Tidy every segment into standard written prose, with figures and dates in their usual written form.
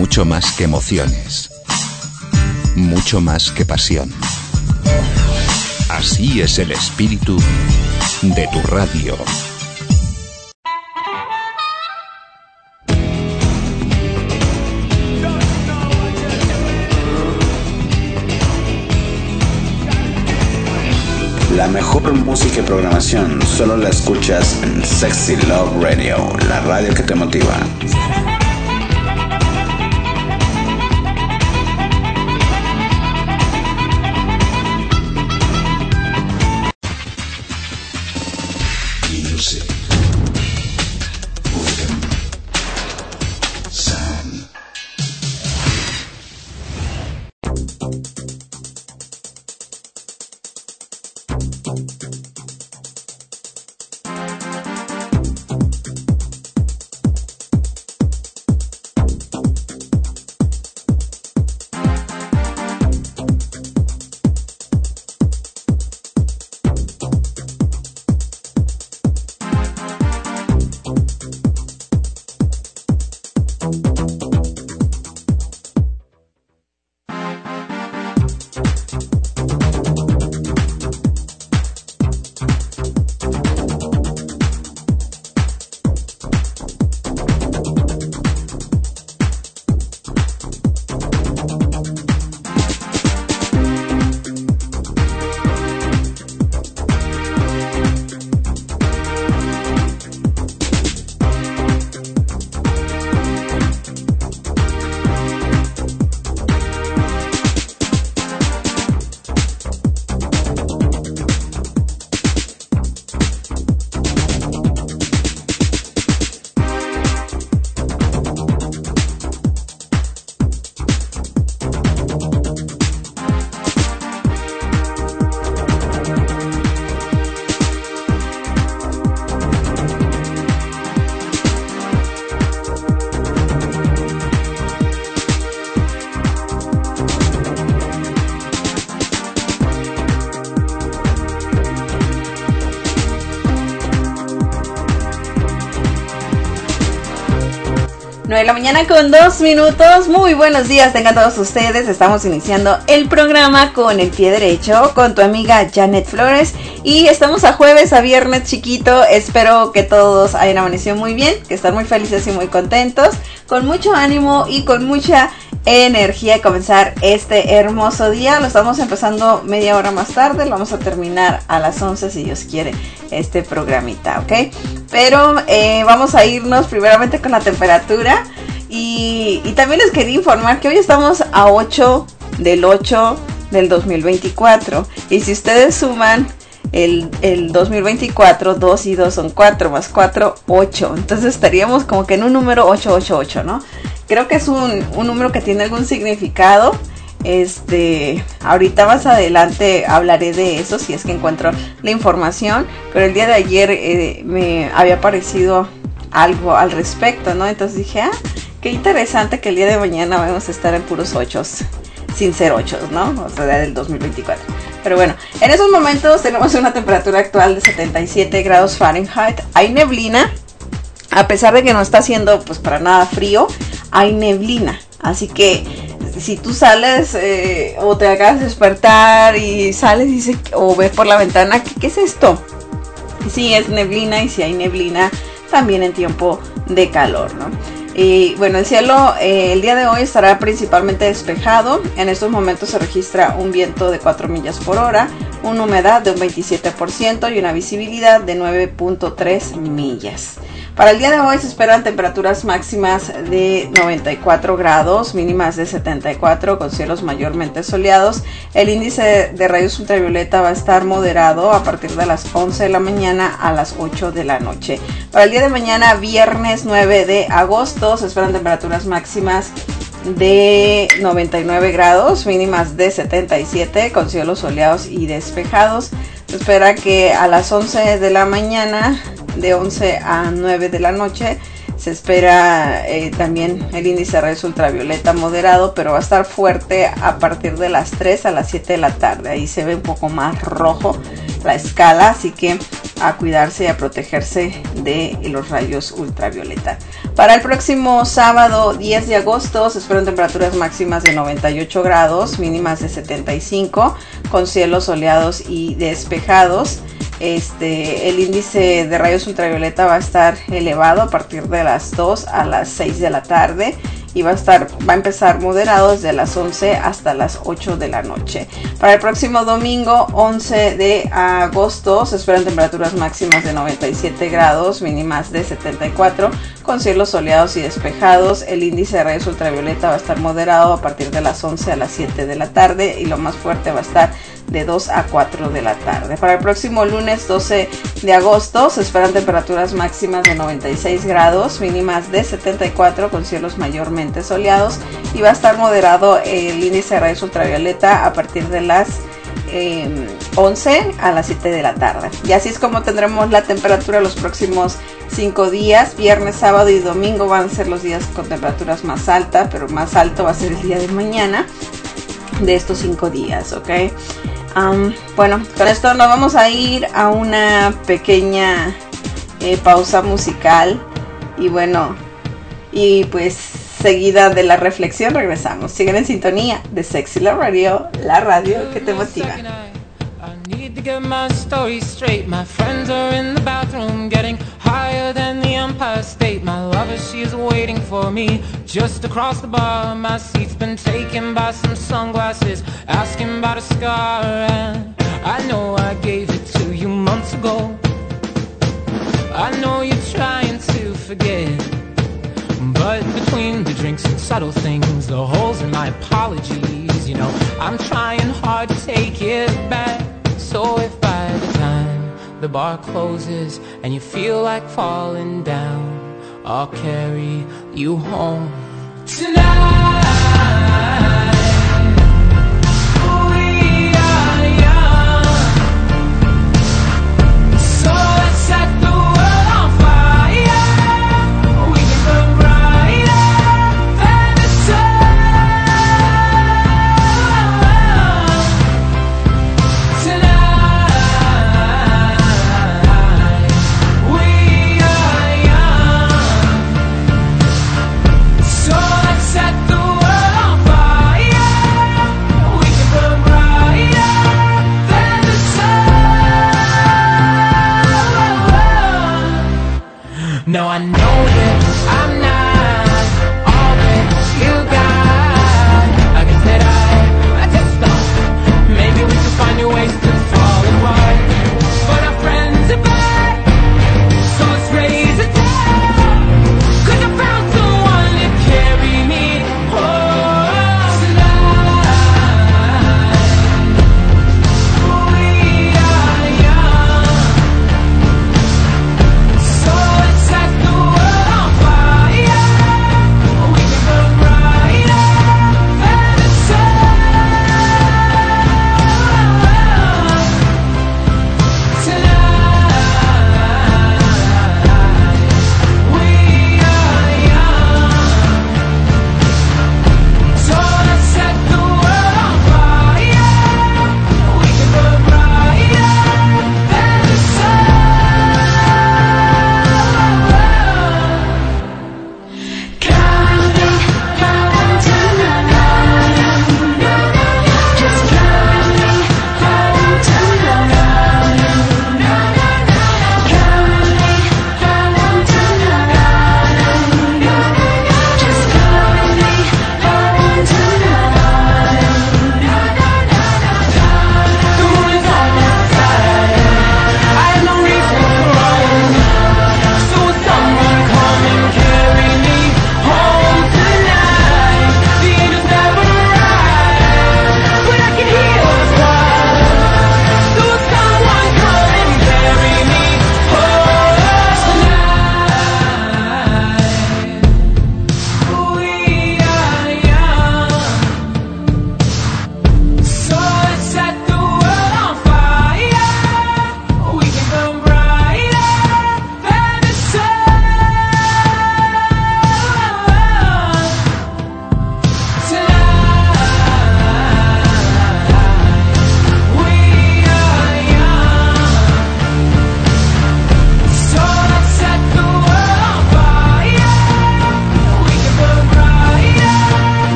mucho más que emociones, mucho más que pasión. Así es el espíritu de tu radio. La mejor música y programación solo la escuchas en Sexy Love Radio, la radio que te motiva. De la mañana con 2 minutos. Muy buenos días tengan todos ustedes. Estamos iniciando el programa con el pie derecho con tu amiga Janet Flores y estamos a jueves, a viernes chiquito. Espero que todos hayan amanecido muy bien, que están muy felices y muy contentos, con mucho ánimo y con mucha energía de comenzar este hermoso día. Lo estamos empezando media hora más tarde, lo vamos a terminar a las 11 si Dios quiere este programita, ¿ok? Pero vamos a irnos primeramente con la temperatura y también les quería informar que hoy estamos a 8 del 8 del 2024 y si ustedes suman el 2024, 2 y 2 son 4, más 4, 8, entonces estaríamos como que en un número 888, ¿no? Creo que es un número que tiene algún significado. Ahorita más adelante hablaré de eso si es que encuentro la información, pero el día de ayer me había parecido algo al respecto, ¿no? Entonces dije, qué interesante que el día de mañana vamos a estar en puros 8, sin ser 8, ¿no? O sea, del 2024. Pero bueno, en esos momentos tenemos una temperatura actual de 77 grados Fahrenheit. Hay neblina, a pesar de que no está haciendo pues para nada frío, hay neblina. Así que si tú sales o te acabas de despertar y sales y o ves por la ventana, ¿qué es esto? Sí, es neblina, y si hay neblina también en tiempo de calor, ¿no? Y bueno, el cielo el día de hoy estará principalmente despejado. En estos momentos se registra un viento de 4 millas por hora, una humedad de un 27% y una visibilidad de 9.3 millas. Para el día de hoy se esperan temperaturas máximas de 94 grados, mínimas de 74, con cielos mayormente soleados. El índice de rayos ultravioleta va a estar moderado a partir de las 11 de la mañana a las 8 de la noche. Para el día de mañana, viernes 9 de agosto, se esperan temperaturas máximas de 99 grados, mínimas de 77, con cielos soleados y despejados. Se espera que a las 11 de la mañana, de 11 a 9 de la noche, se espera también el índice de rayos ultravioleta moderado, pero va a estar fuerte a partir de las 3 a las 7 de la tarde. Ahí se ve un poco más rojo la escala, así que a cuidarse y a protegerse de los rayos ultravioleta. Para el próximo sábado 10 de agosto se esperan temperaturas máximas de 98 grados, mínimas de 75, con cielos soleados y despejados. El índice de rayos ultravioleta va a estar elevado a partir de las 2 a las 6 de la tarde y va a empezar moderado desde las 11 hasta las 8 de la noche. Para el próximo domingo 11 de agosto se esperan temperaturas máximas de 97 grados, mínimas de 74, con cielos soleados y despejados. El índice de rayos ultravioleta va a estar moderado a partir de las 11 a las 7 de la tarde y lo más fuerte va a estar de 2 a 4 de la tarde. Para el próximo lunes 12 de agosto se esperan temperaturas máximas de 96 grados, mínimas de 74, con cielos mayormente soleados, y va a estar moderado el índice de rayos ultravioleta a partir de las 11 a las 7 de la tarde. Y así es como tendremos la temperatura los próximos 5 días. Viernes, sábado y domingo van a ser los días con temperaturas más altas, pero más alto va a ser el día de mañana de estos 5 días, ¿ok? Bueno, con esto nos vamos a ir a una pequeña pausa musical y bueno, y pues seguida de la reflexión regresamos. Sigan en sintonía de Sexy Love Radio, la radio que te motiva. Need to get my story straight. My friends are in the bathroom getting higher than the Empire State. My lover, she's waiting for me just across the bar. My seat's been taken by some sunglasses, asking about a scar. And I know I gave it to you months ago. I know you're trying to forget, but between the drinks and subtle things, the holes in my apologies, you know, I'm trying hard to take it back. So if by the time the bar closes and you feel like falling down, I'll carry you home tonight. We are young, so let's set the world on fire. We can burn brighter than the sun tonight. We are young, so let's set the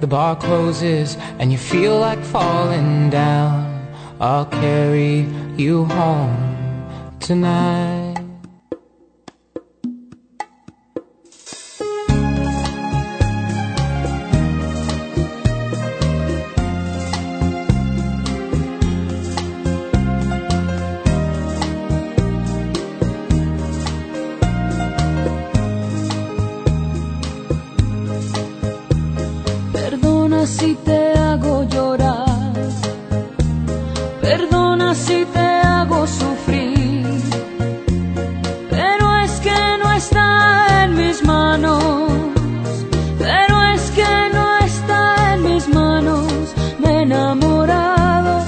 the bar closes and you feel like falling down, I'll carry you home tonight. Si te hago llorar, perdona si te hago sufrir, pero es que no está en mis manos, pero es que no está en mis manos. Me he enamorado,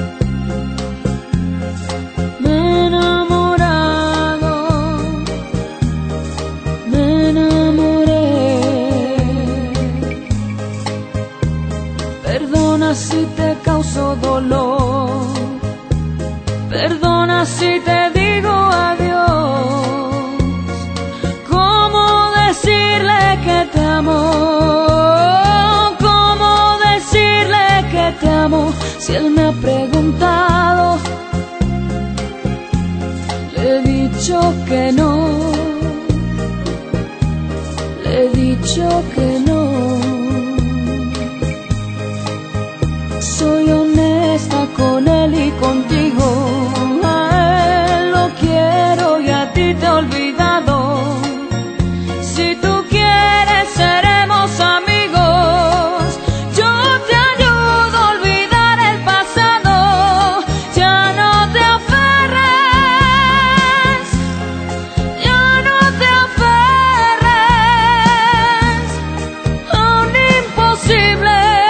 me he enamorado, me enamoré. Perdona si te causo dolor, perdona si te digo adiós. ¿Cómo decirle que te amo? ¿Cómo decirle que te amo? Si él me ha preguntado, le he dicho que no, le he dicho que no. Soy honesta con él y contigo, a él lo quiero y a ti te he olvidado. Si tú quieres seremos amigos, yo te ayudo a olvidar el pasado. Ya no te aferres, ya no te aferres a un imposible.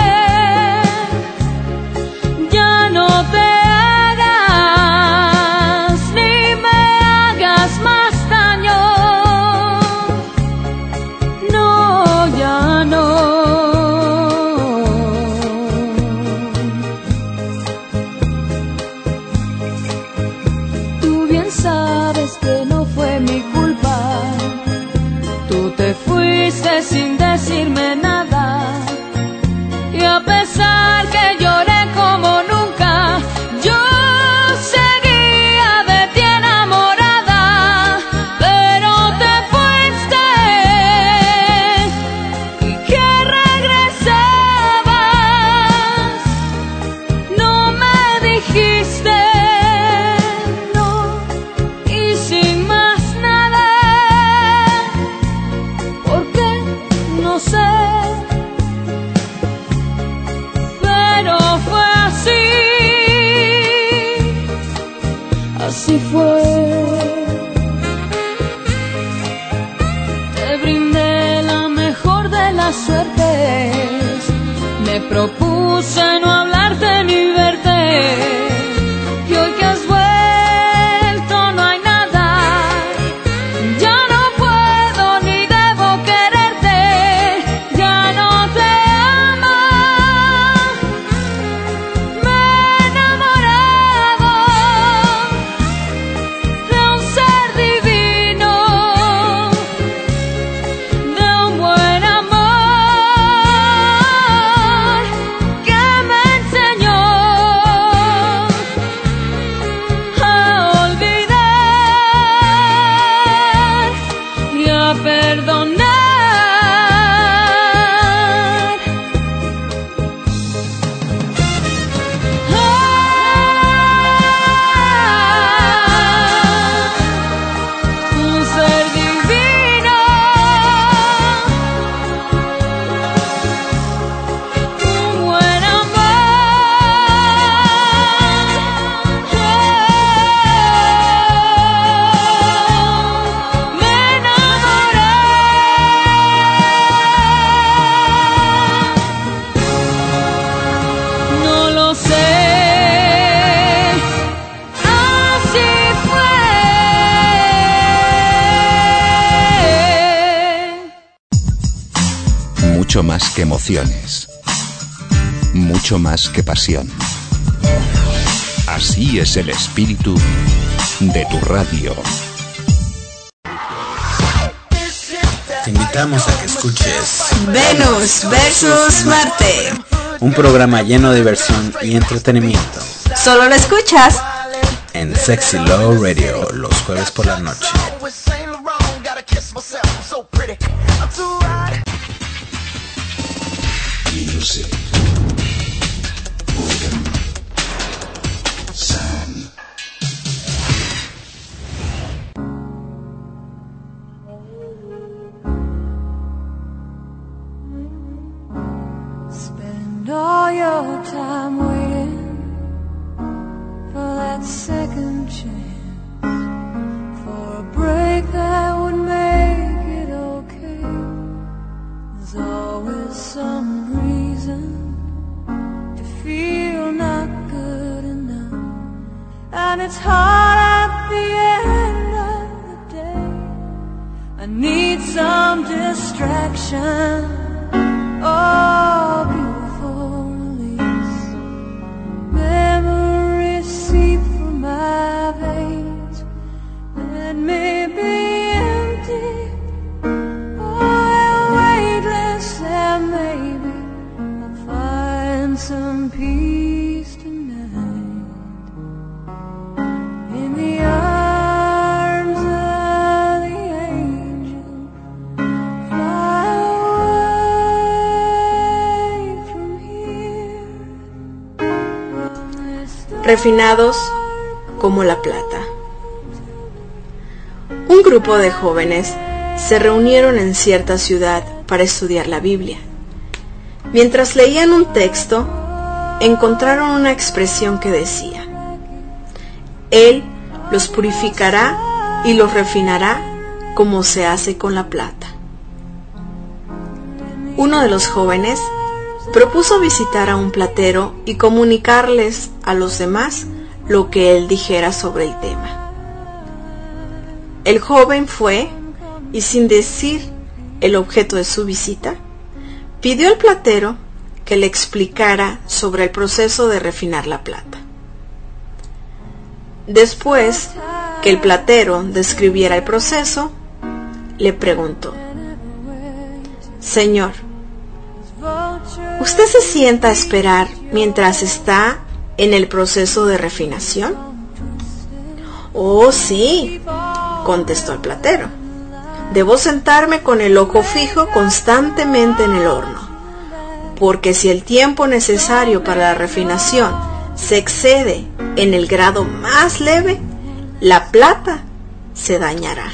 Sin decirme nada, y a pesar que lloré como nunca, yo seguía de ti enamorada. Pero te fuiste y que regresabas, no me dijiste no, y sin más nada. No sé, pero fue así, así fue. Te brindé la mejor de las suertes, me propuse no hablarte ni verte, y hoy que has vuelto no hay nada. Ya no puedo ni debo quererte, ya no te amo. Me he enamorado de un ser divino, de un buen amor que me enseñó a olvidar y a perdonar. Un ser divino, un buen amor. Me enamoré. No lo sé, así fue. Mucho más que emociones. Mucho más que pasión. Así es el espíritu de tu radio. Te invito invitamos a que escuches Venus versus Marte. Un programa lleno de diversión y entretenimiento. Solo lo escuchas en Sexy Love Radio los jueves por la noche. Music. Rhythm. Sound. Spend all your time waiting for that second chance, for a break that would make it okay. There's always some reason to feel not good enough, and it's hard at the end of the day. I need some distraction, oh, beautiful release. Memories seep from my veins. Let me be empty, oh, weightless, and maybe I'll find some peace tonight in the arms of the angel. Fly away from here. refinados como la plata. Un grupo de jóvenes se reunieron en cierta ciudad para estudiar la Biblia. Mientras leían un texto, encontraron una expresión que decía: Él los purificará y los refinará como se hace con la plata. Uno de los jóvenes propuso visitar a un platero y comunicarles a los demás lo que él dijera sobre el tema. El joven fue y, sin decir el objeto de su visita, pidió al platero que le explicara sobre el proceso de refinar la plata. Después que el platero describiera el proceso, le preguntó: Señor, ¿usted se sienta a esperar mientras está en el proceso de refinación? Oh, sí, contestó el platero. Debo sentarme con el ojo fijo constantemente en el horno, porque si el tiempo necesario para la refinación se excede en el grado más leve, la plata se dañará.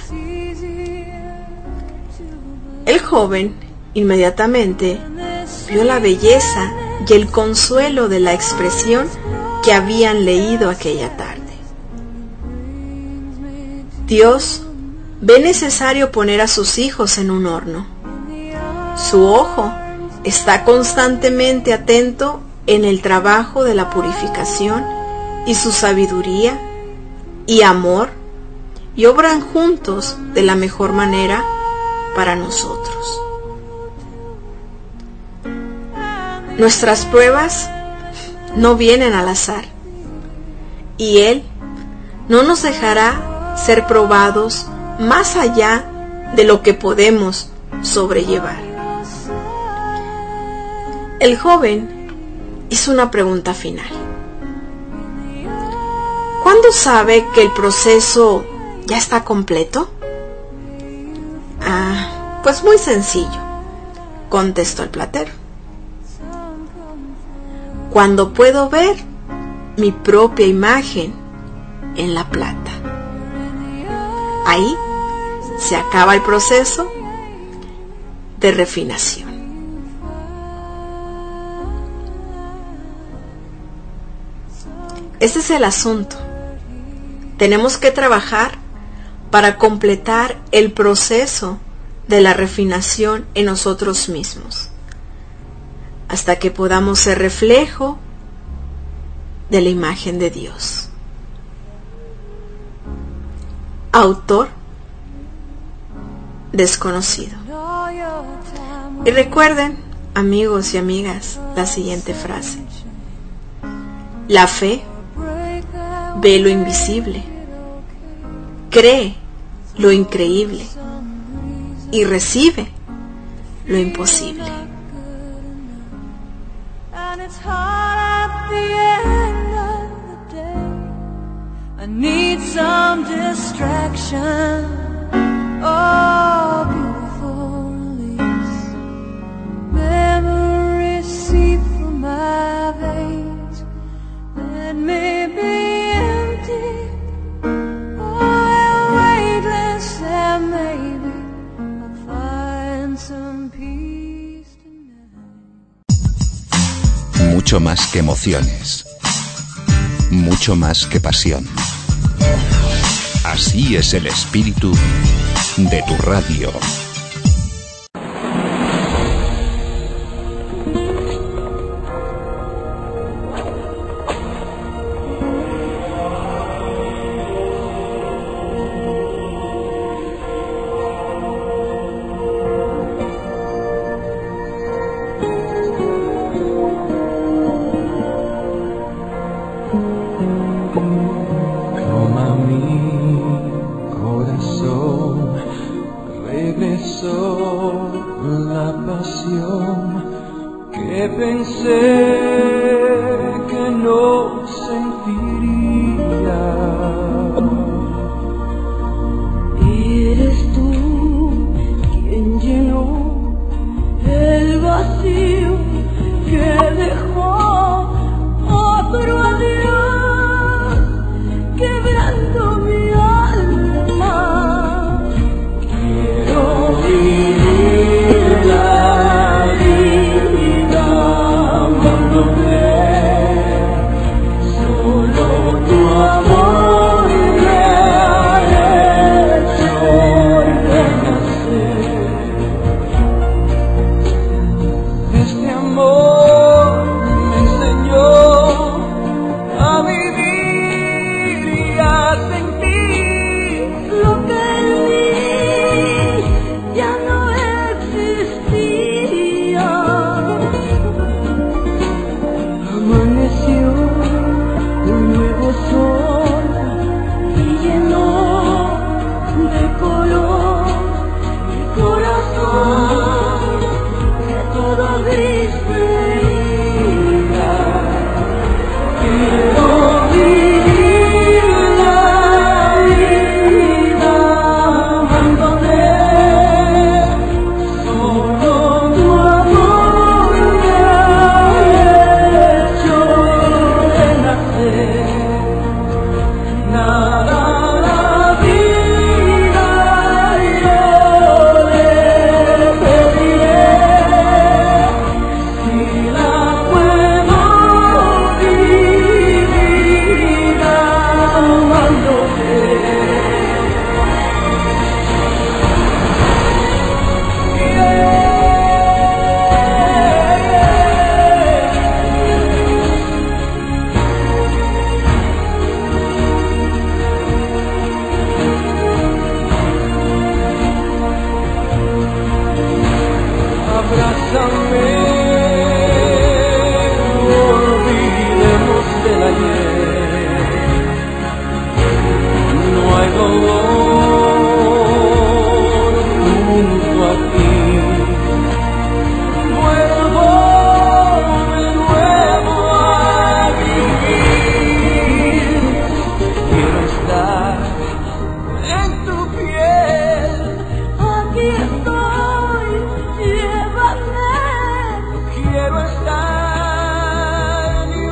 El joven inmediatamente vio la belleza y el consuelo de la expresión que habían leído aquella tarde. Dios ve necesario poner a sus hijos en un horno. Su ojo está constantemente atento en el trabajo de la purificación, y su sabiduría y amor y obran juntos de la mejor manera para nosotros. Nuestras pruebas no vienen al azar, y Él no nos dejará ser probados más allá de lo que podemos sobrellevar. El joven hizo una pregunta final: ¿cuándo sabe que el proceso ya está completo? Pues muy sencillo, contestó el platero. Cuando puedo ver mi propia imagen en la plata. Ahí se acaba el proceso de refinación. Ese es el asunto. Tenemos que trabajar para completar el proceso de la refinación en nosotros mismos, hasta que podamos ser reflejo de la imagen de Dios. Autor desconocido. Y recuerden, amigos y amigas, la siguiente frase: la fe ve lo invisible, cree lo increíble y recibe lo imposible. And it's hard at the end of the day. I need some distraction. Oh, beautiful release. Memories seep from my veins. Let me be empty. Oh, weightless, and maybe I'll find some peace tonight. Mucho más que emociones. Mucho más que pasión. Así es el espíritu de tu radio.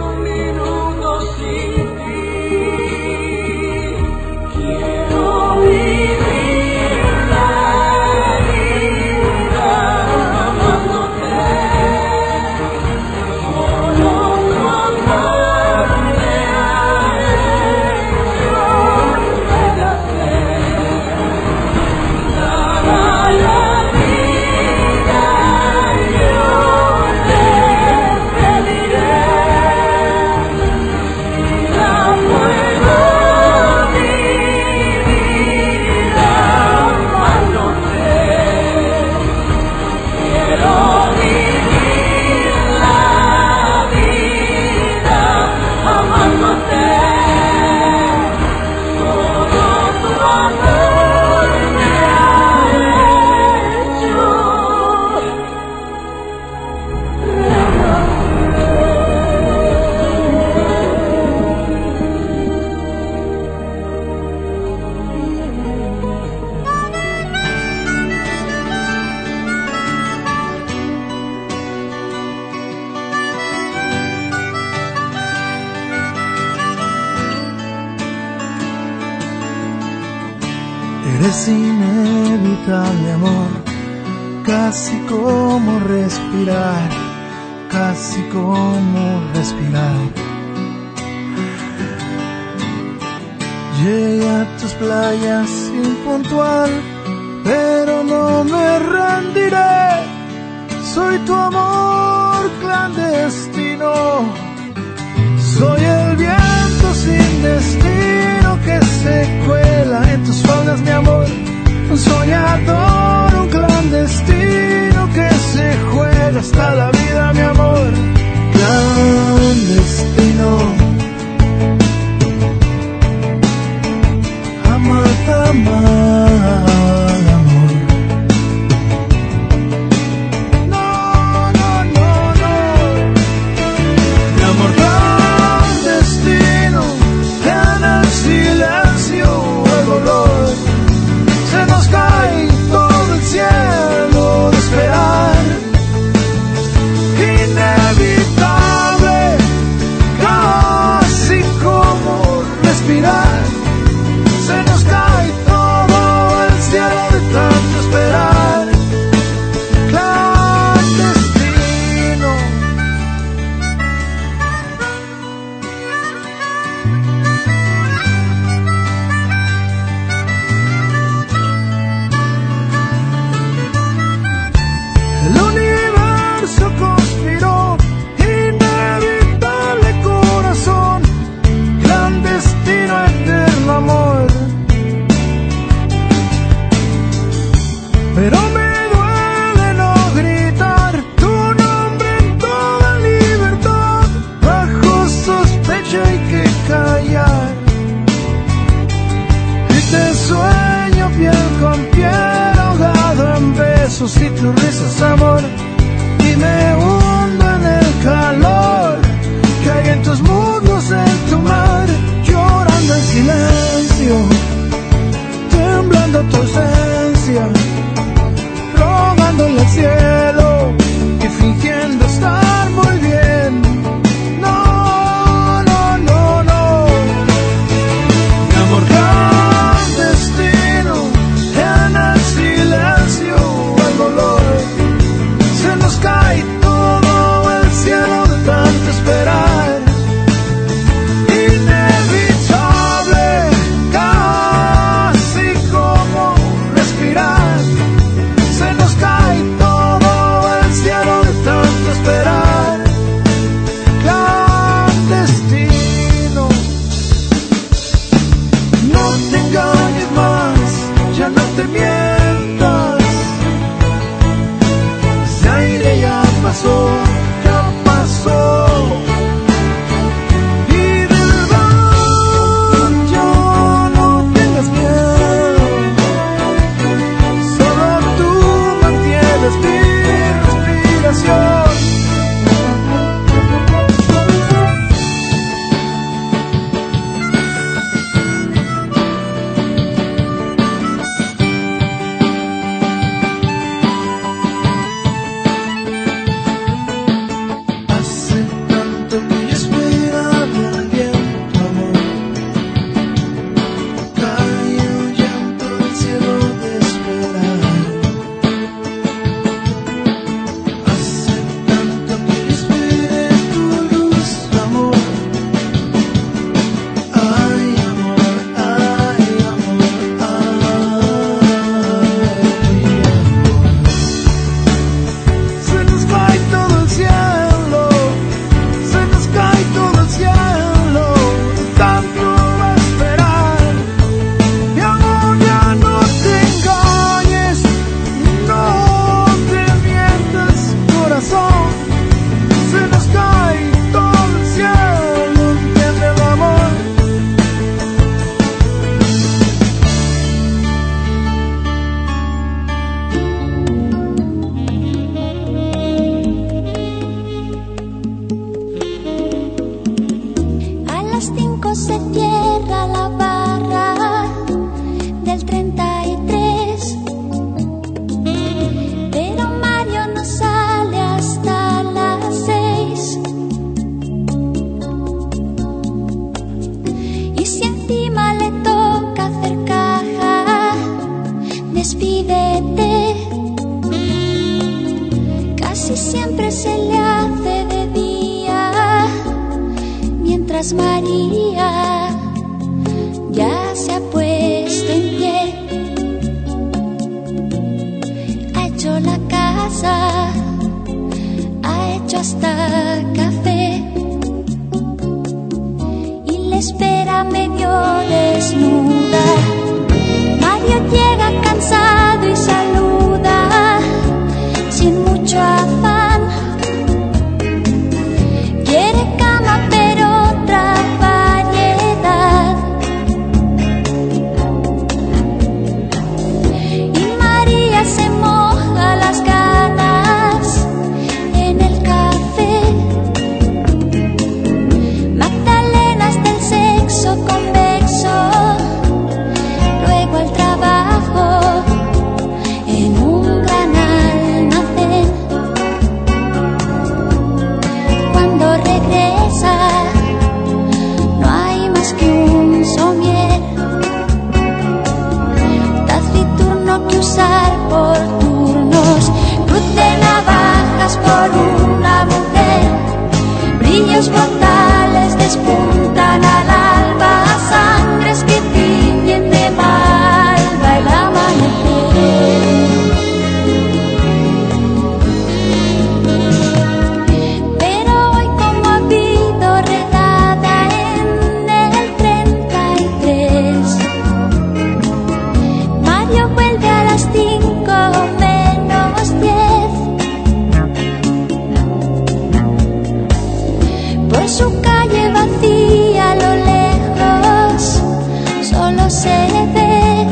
Quiero Eres inevitable, amor, casi como respirar, casi como respirar. Llegué a tus playas impuntual, pero no me rendiré. Soy tu amor clandestino, soy el viento sin destino que se cuela en tus faldas, mi amor. Un soñador, un clandestino que se juega hasta la vida, mi amor. Clandestino. Amar, amor. No, no, no, no. Mi amor clandestino, en el silencio, el dolor. Se nos cae todo el cielo de esperar. Inevitable, casi como respirar. Se nos cae todo el cielo de tanto esperar. Clandestino. El universo conspiró, inevitable corazón, clandestino, eterno amor. Pero me duele no gritar tu nombre en toda libertad. Bajo sospecha hay que callar. Y te sueño piel con piel, ahogado en besos y tus risas, amor. Y me hundo en el calor que hay en tus muslos, en tu mar. Llorando en silencio, temblando tu ausencia, rogándole al cielo y fingiendo estar muy bien. No, no, no, no. Mi amor clandestino, en el silencio, el dolor. Se nos cae todo el cielo de tanto esperar. Inevitable, casi como respirar. Se nos cae todo el cielo de tanto esperar. Clandestino. No te engañes más, ya no te mientas. Ese aire ya pasó, ya pasó. Y de verdad yo no tengas miedo. Solo tú mantienes mi respiración. ver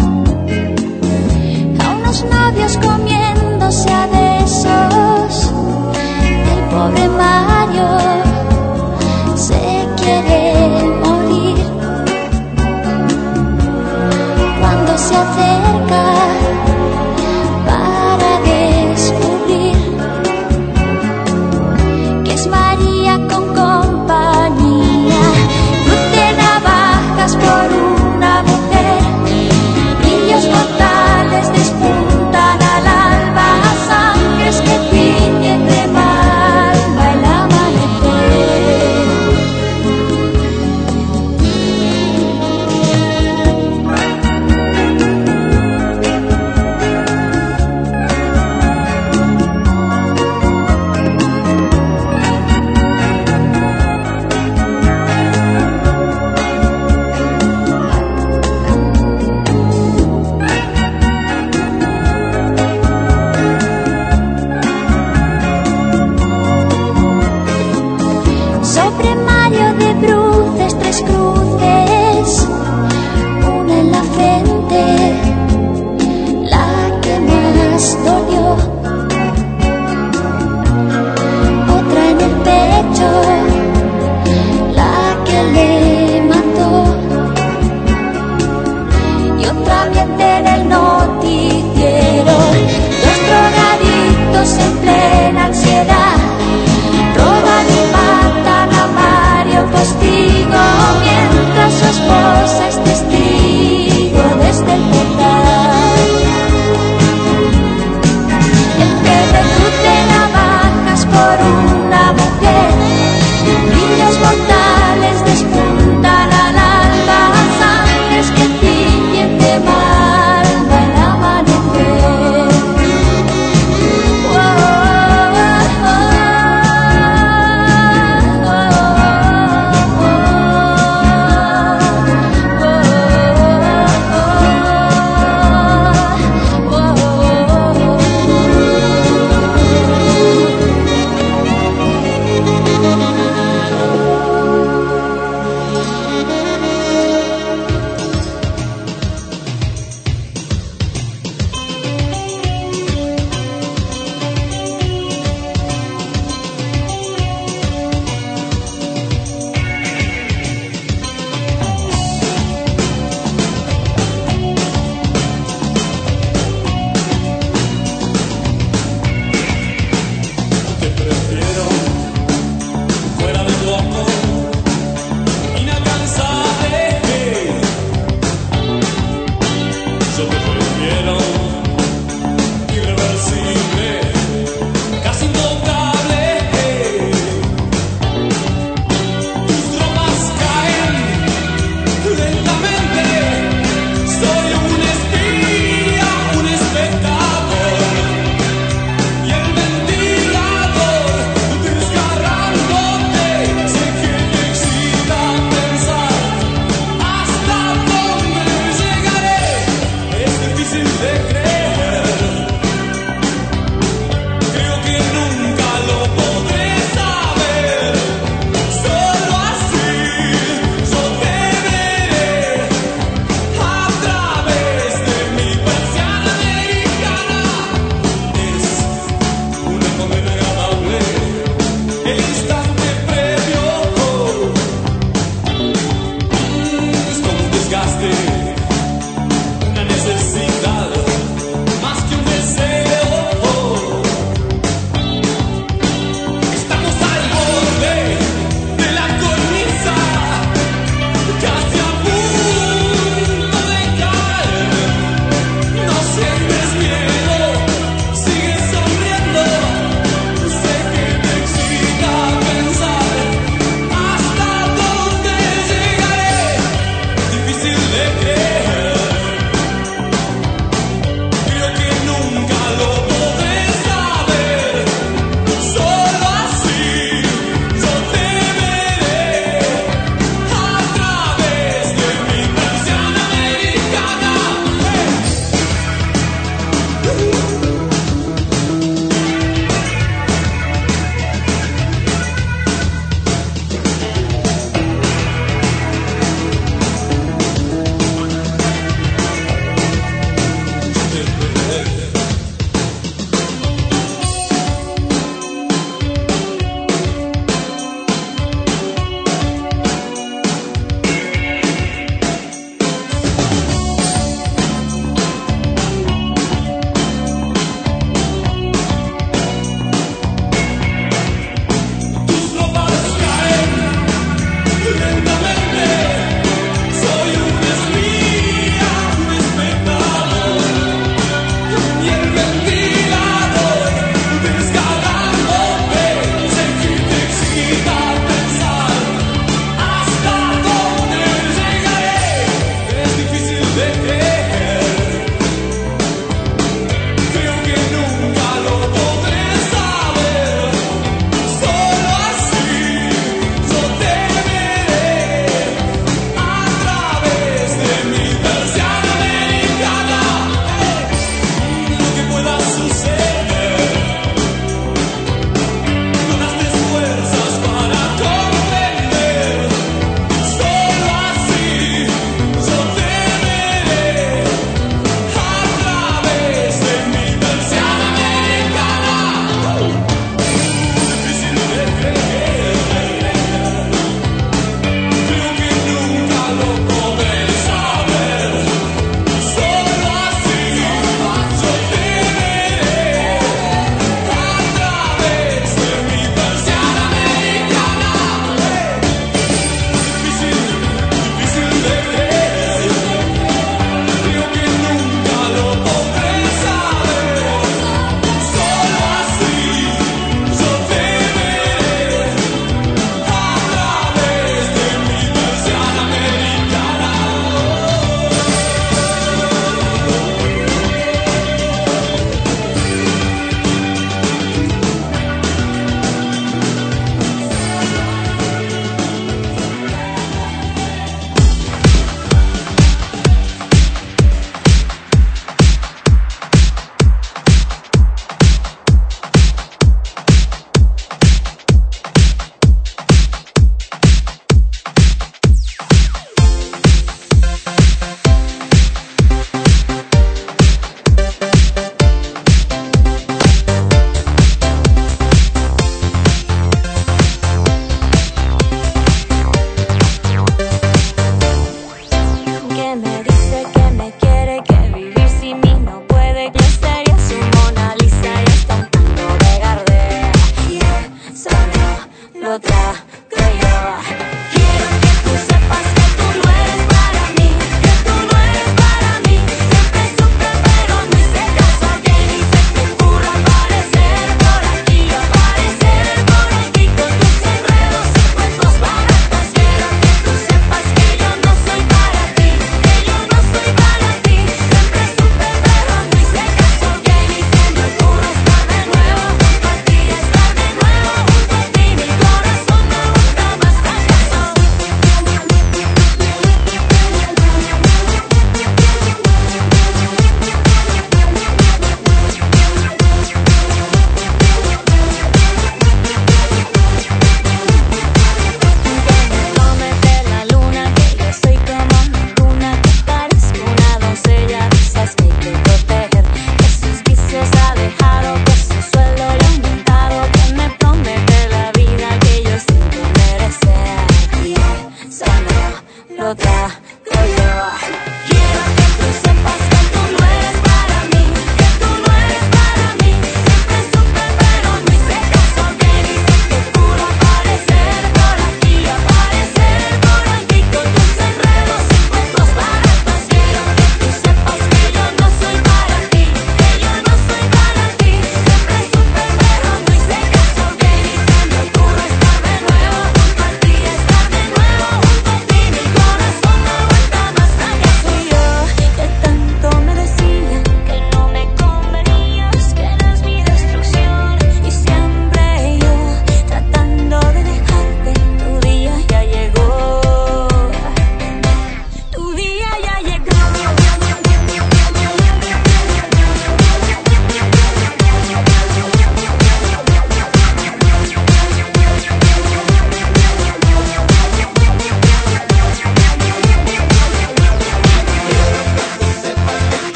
a unos novios comiéndose a besos. El pobre Mario se quiere morir cuando se acerca para descubrir que es María con compañía. Cruz de navajas por una mujer, brillos mortales despuntan al alba, sangres que tiñen de malva el amanecer.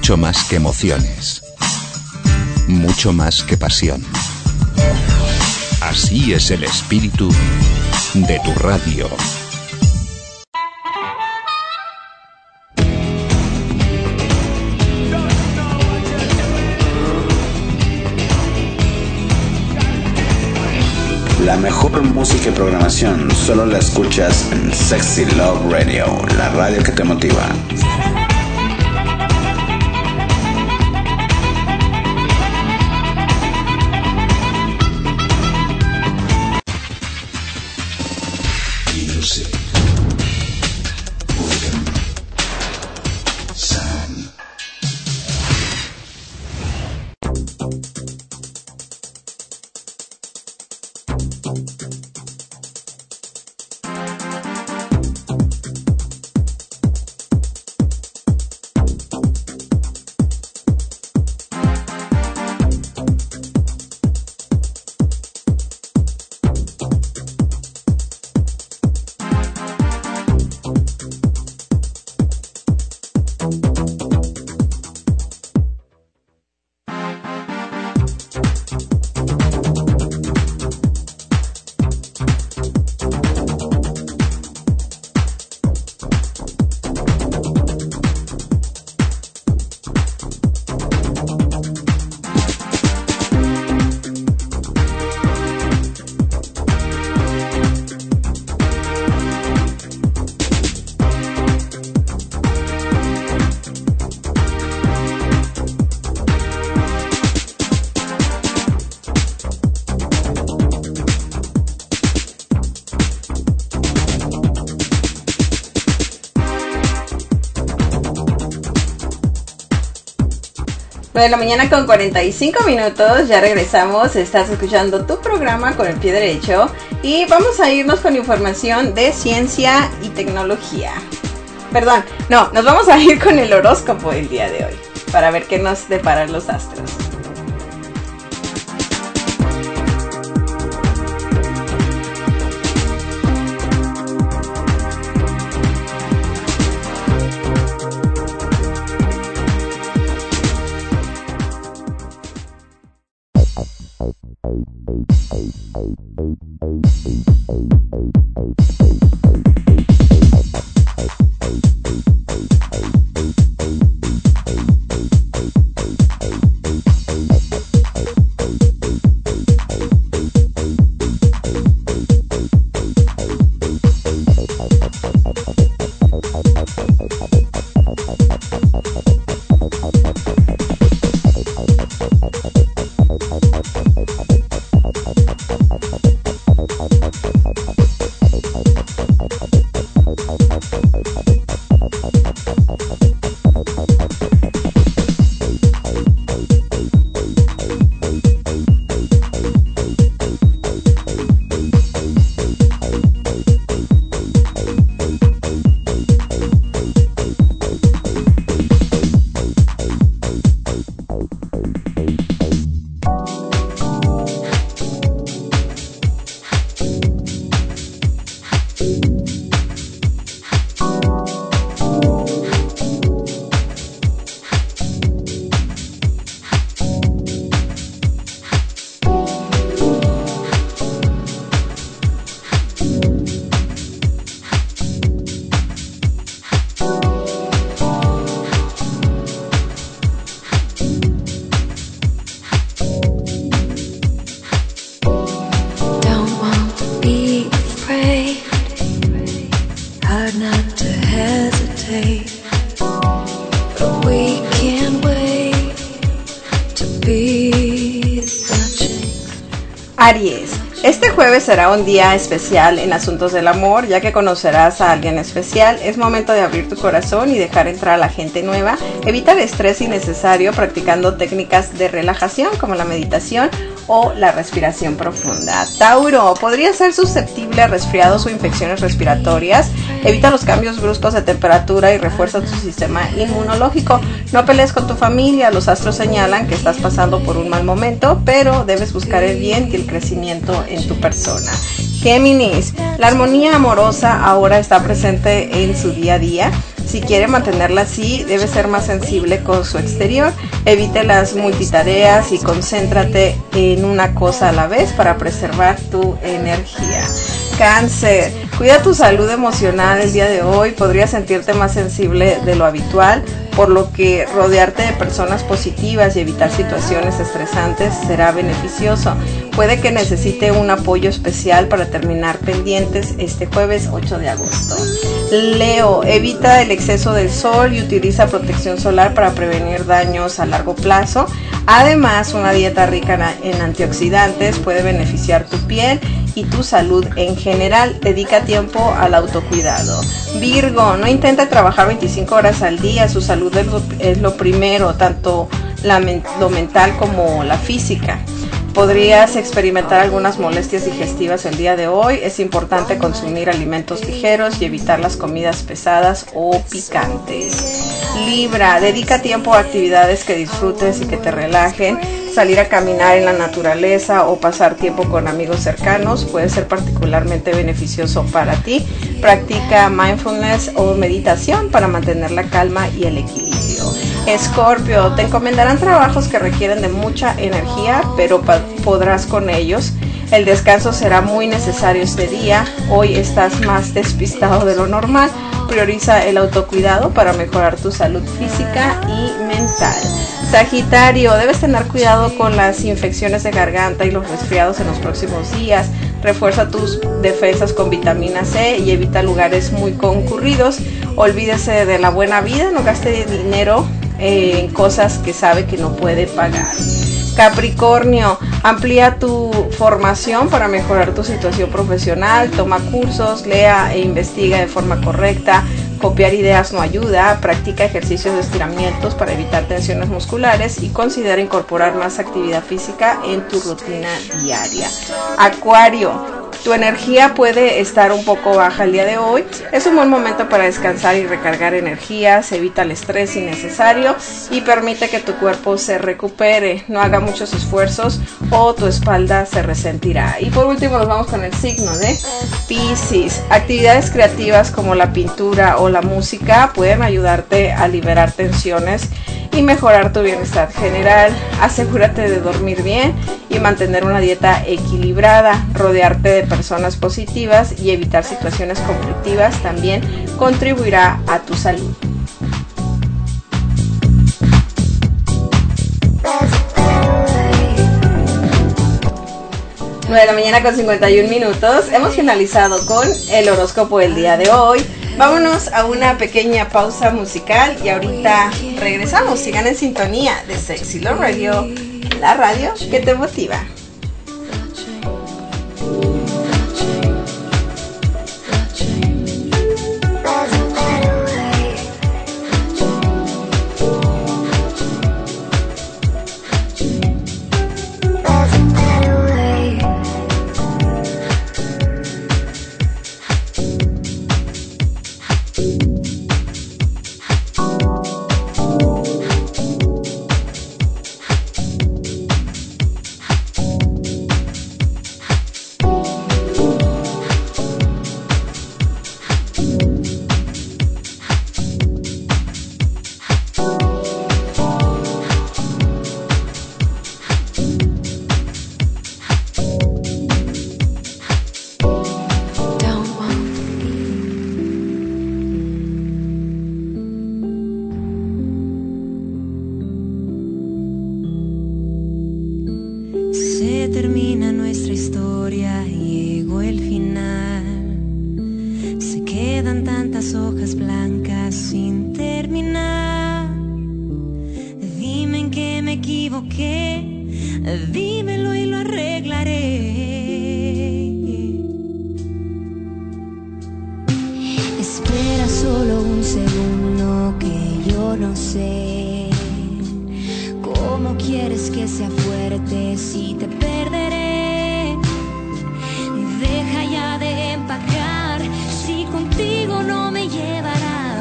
Mucho más que emociones. Mucho más que pasión. Así es el espíritu de tu radio. La mejor música y programación solo la escuchas en Sexy Love Radio, la radio que te motiva. De la mañana con 45 minutos, ya regresamos, estás escuchando tu programa Con el Pie Derecho y vamos a irnos con información de ciencia y tecnología. Perdón, no, nos vamos a ir con el horóscopo el día de hoy, para ver qué nos deparan los astros. Aries, este jueves será un día especial en asuntos del amor, ya que conocerás a alguien especial. Es momento de abrir tu corazón y dejar entrar a la gente nueva. Evita el estrés innecesario practicando técnicas de relajación como la meditación o la respiración profunda. Tauro, podría ser susceptible a resfriados o infecciones respiratorias. Evita los cambios bruscos de temperatura y refuerza tu sistema inmunológico. No pelees con tu familia, los astros señalan que estás pasando por un mal momento, pero debes buscar el bien y el crecimiento en tu persona. Géminis, la armonía amorosa ahora está presente en su día a día. Si quiere mantenerla así, debe ser más sensible con su exterior. Evite las multitareas y concéntrate en una cosa a la vez para preservar tu energía. Cáncer, cuida tu salud emocional el día de hoy. Podrías sentirte más sensible de lo habitual, por lo que rodearte de personas positivas y evitar situaciones estresantes será beneficioso. Puede que necesite un apoyo especial para terminar pendientes este jueves 8 de agosto. Leo, evita el exceso del sol y utiliza protección solar para prevenir daños a largo plazo. Además, una dieta rica en antioxidantes puede beneficiar tu piel y tu salud en general. Dedica tiempo al autocuidado. Virgo, no intente trabajar 25 horas al día. Su salud es lo primero, tanto lo mental como la física. Podrías experimentar algunas molestias digestivas el día de hoy. Es importante consumir alimentos ligeros y evitar las comidas pesadas o picantes. Libra, dedica tiempo a actividades que disfrutes y que te relajen. Salir a caminar en la naturaleza o pasar tiempo con amigos cercanos puede ser particularmente beneficioso para ti. Practica mindfulness o meditación para mantener la calma y el equilibrio. Escorpio, te encomendarán trabajos que requieren de mucha energía, pero podrás con ellos. El descanso será muy necesario este día. Hoy estás más despistado de lo normal. Prioriza el autocuidado para mejorar tu salud física y mental. Sagitario, debes tener cuidado con las infecciones de garganta y los resfriados en los próximos días. Refuerza tus defensas con vitamina C y evita lugares muy concurridos. Olvídese de la buena vida, no gaste dinero en cosas que sabe que no puede pagar. Capricornio, amplía tu formación para mejorar tu situación profesional. Toma cursos, lea e investiga de forma correcta. Copiar ideas no ayuda. Practica ejercicios de estiramientos para evitar tensiones musculares y considera incorporar más actividad física en tu rutina diaria. Acuario, tu energía puede estar un poco baja el día de hoy. Es un buen momento para descansar y recargar energías. Evita el estrés innecesario y permite que tu cuerpo se recupere. No haga muchos esfuerzos o tu espalda se resentirá. Y por último nos vamos con el signo de Piscis. Actividades creativas como la pintura o la música pueden ayudarte a liberar tensiones y mejorar tu bienestar general. Asegúrate de dormir bien y mantener una dieta equilibrada. Rodearte de personas positivas y evitar situaciones conflictivas también contribuirá a tu salud. De la mañana con 51 minutos. Hemos finalizado con el horóscopo del día de hoy. Vámonos a una pequeña pausa musical y ahorita regresamos. Sigan en sintonía de Sexy Love Radio, la radio que te motiva. Termina nuestra historia, llegó el final. Se quedan tantas hojas blancas sin terminar. Dime en qué me equivoqué, dímelo y lo arreglaré. Espera solo un segundo que yo no sé cómo quieres que sea fuerte si te perderé. Deja ya de empacar, si contigo no me llevarás.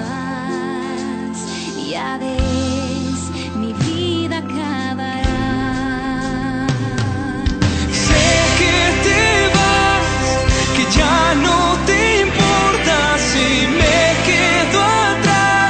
Ya ves, mi vida acabará. Sé que te vas, que ya no te importa si me quedo atrás.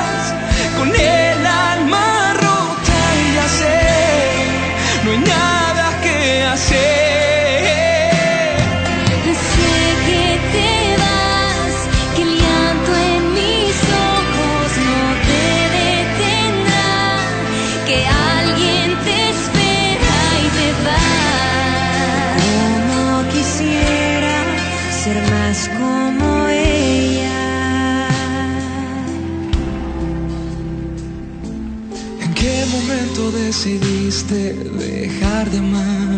decidiste dejar de amar.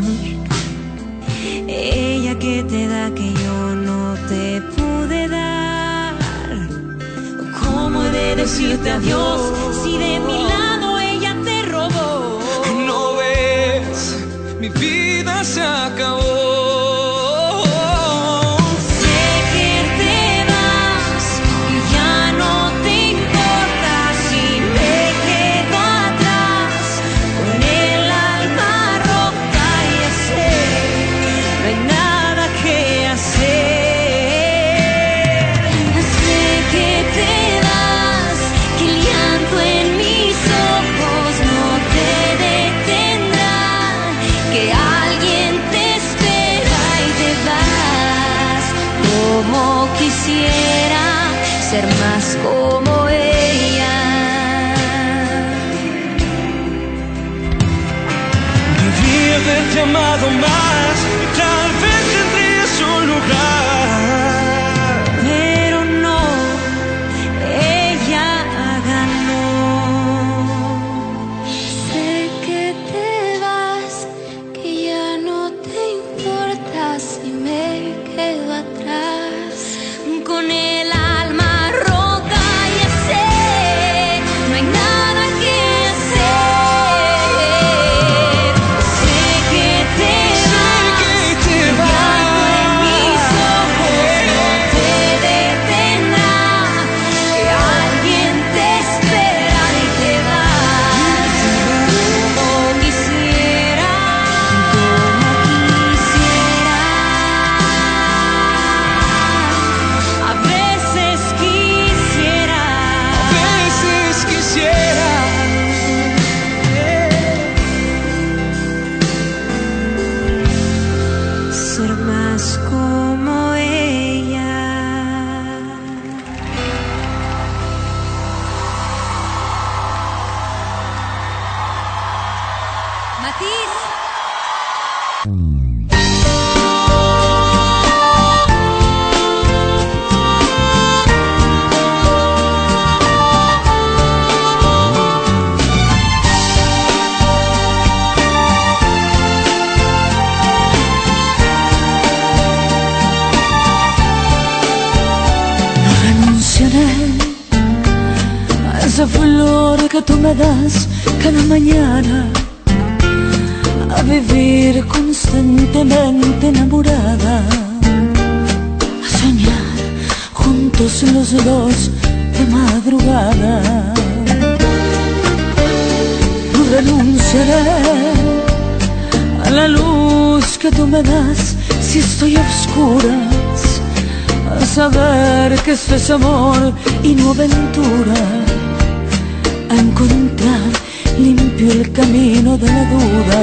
Ella que te da que yo no te pude dar. ¿Cómo he de decirte adiós si de mi lado ella te robó? No ves, mi vida se acabó. Ser más como ella. Debí haberte amado más y tal vez tendrías un lugar. Pero no, ella ganó. Sé que te vas, que ya no te importa si me quedo atrás. Con el esa flor que tú me das cada mañana, a vivir constantemente enamorada, a soñar juntos los dos de madrugada. No renunciaré a la luz que tú me das si estoy a oscuras, a saber que esto es amor y no aventura, a encontrar limpio el camino de la duda.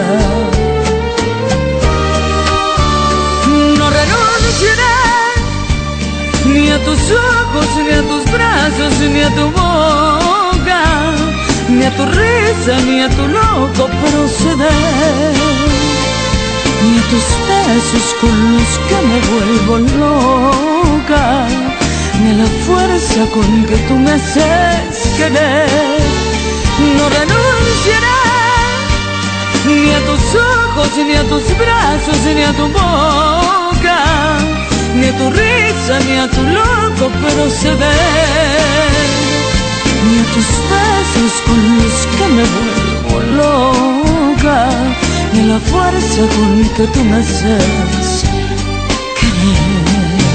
No renunciaré ni a tus ojos, ni a tus brazos, ni a tu boca, ni a tu risa, ni a tu loco proceder, ni a tus besos con los que me vuelvo loca, ni a la fuerza con que tú me haces querer. No renunciaré ni a tus ojos, ni a tus brazos, ni a tu boca, ni a tu risa, ni a tu loco proceder, ni a tus besos con los que me vuelvo loca, ni a la fuerza con que tú me haces querer.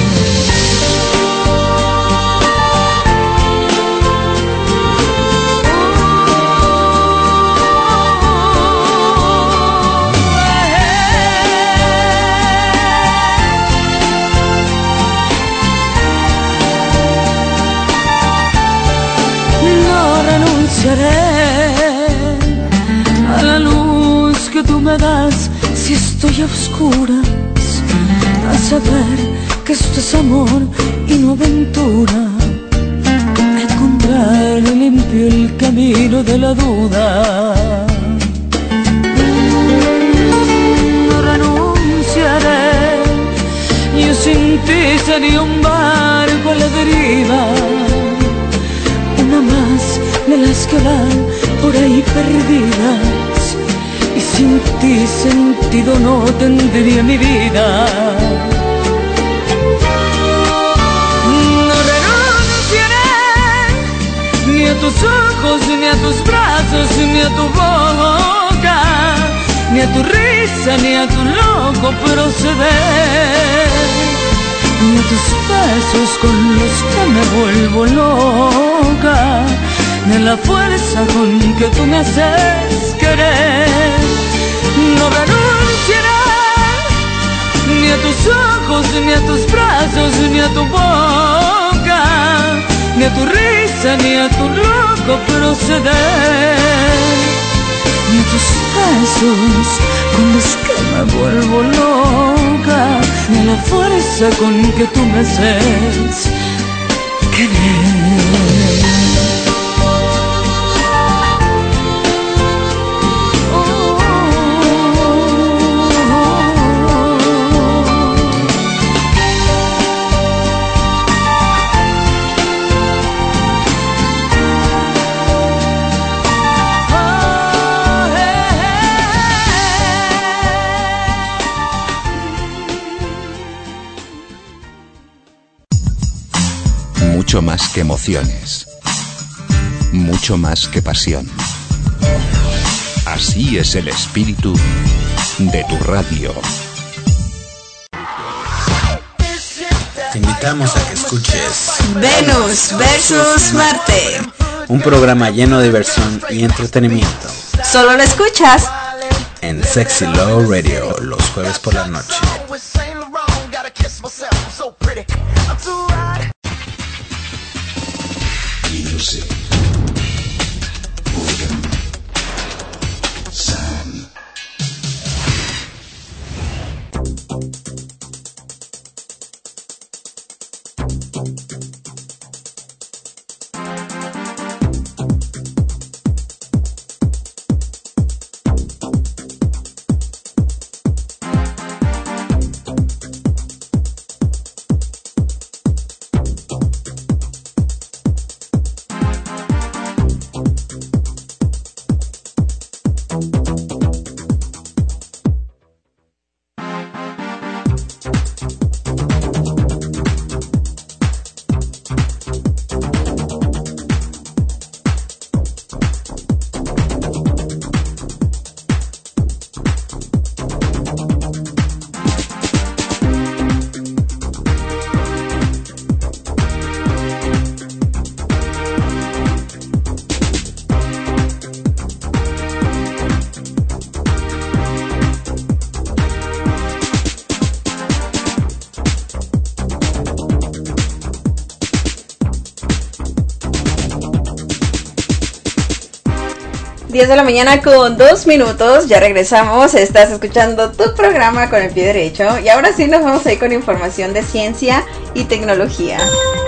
A la luz que tú me das si estoy a oscuras, a saber que esto es amor y no aventura, a encontrar limpio el camino de la duda. No renunciaré, yo sin ti sería un barco a la deriva, una más de las que van por ahí perdidas, sin ti sentido no tendría mi vida. No renunciaré ni a tus ojos, ni a tus brazos, ni a tu boca, ni a tu risa, ni a tu loco proceder, ni a tus besos con los que me vuelvo loca, ni a la fuerza con que tú me haces querer. No renunciaré ni a tus ojos, ni a tus brazos, ni a tu boca, ni a tu risa, ni a tu loco proceder, ni a tus besos con los que me vuelvo loca, ni a la fuerza con que tú me haces querer. Mucho más que emociones, mucho más que pasión. Así es el espíritu de tu radio. Te invitamos a que escuches Venus versus Marte. un programa lleno de diversión y entretenimiento Solo lo escuchas en Sexy Love Radio los jueves por la noche. Music. Organ. Sound. De la mañana con 2 minutos, ya regresamos, estás escuchando tu programa con el pie derecho y ahora sí nos vamos a ir con información de ciencia y tecnología.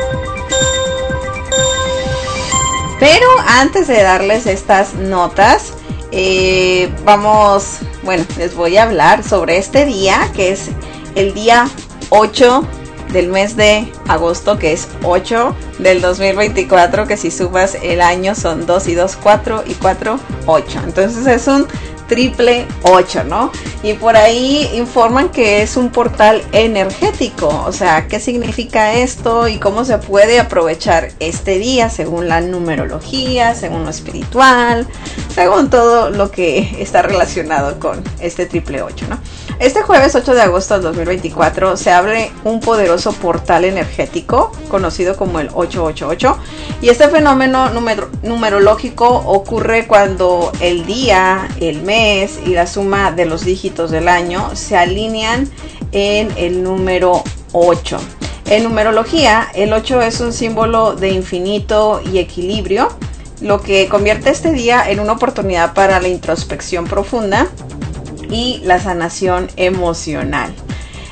Pero antes de darles estas notas, les voy a hablar sobre este día que es el día 8 del mes de agosto, que es 8 del 2024, que si sumas el año son 2 y 2, 4 y 4, 8. Entonces es un triple 8, ¿no? Y por ahí informan que es un portal energético. O sea, ¿qué significa esto y cómo se puede aprovechar este día según la numerología, según lo espiritual, según todo lo que está relacionado con este triple 8, ¿no? Este jueves 8 de agosto del 2024 se abre un poderoso portal energético conocido como el 888 y este fenómeno numerológico ocurre cuando el día, el mes y la suma de los dígitos del año se alinean en el número 8. En numerología, el 8 es un símbolo de infinito y equilibrio, lo que convierte este día en una oportunidad para la introspección profunda y la sanación emocional.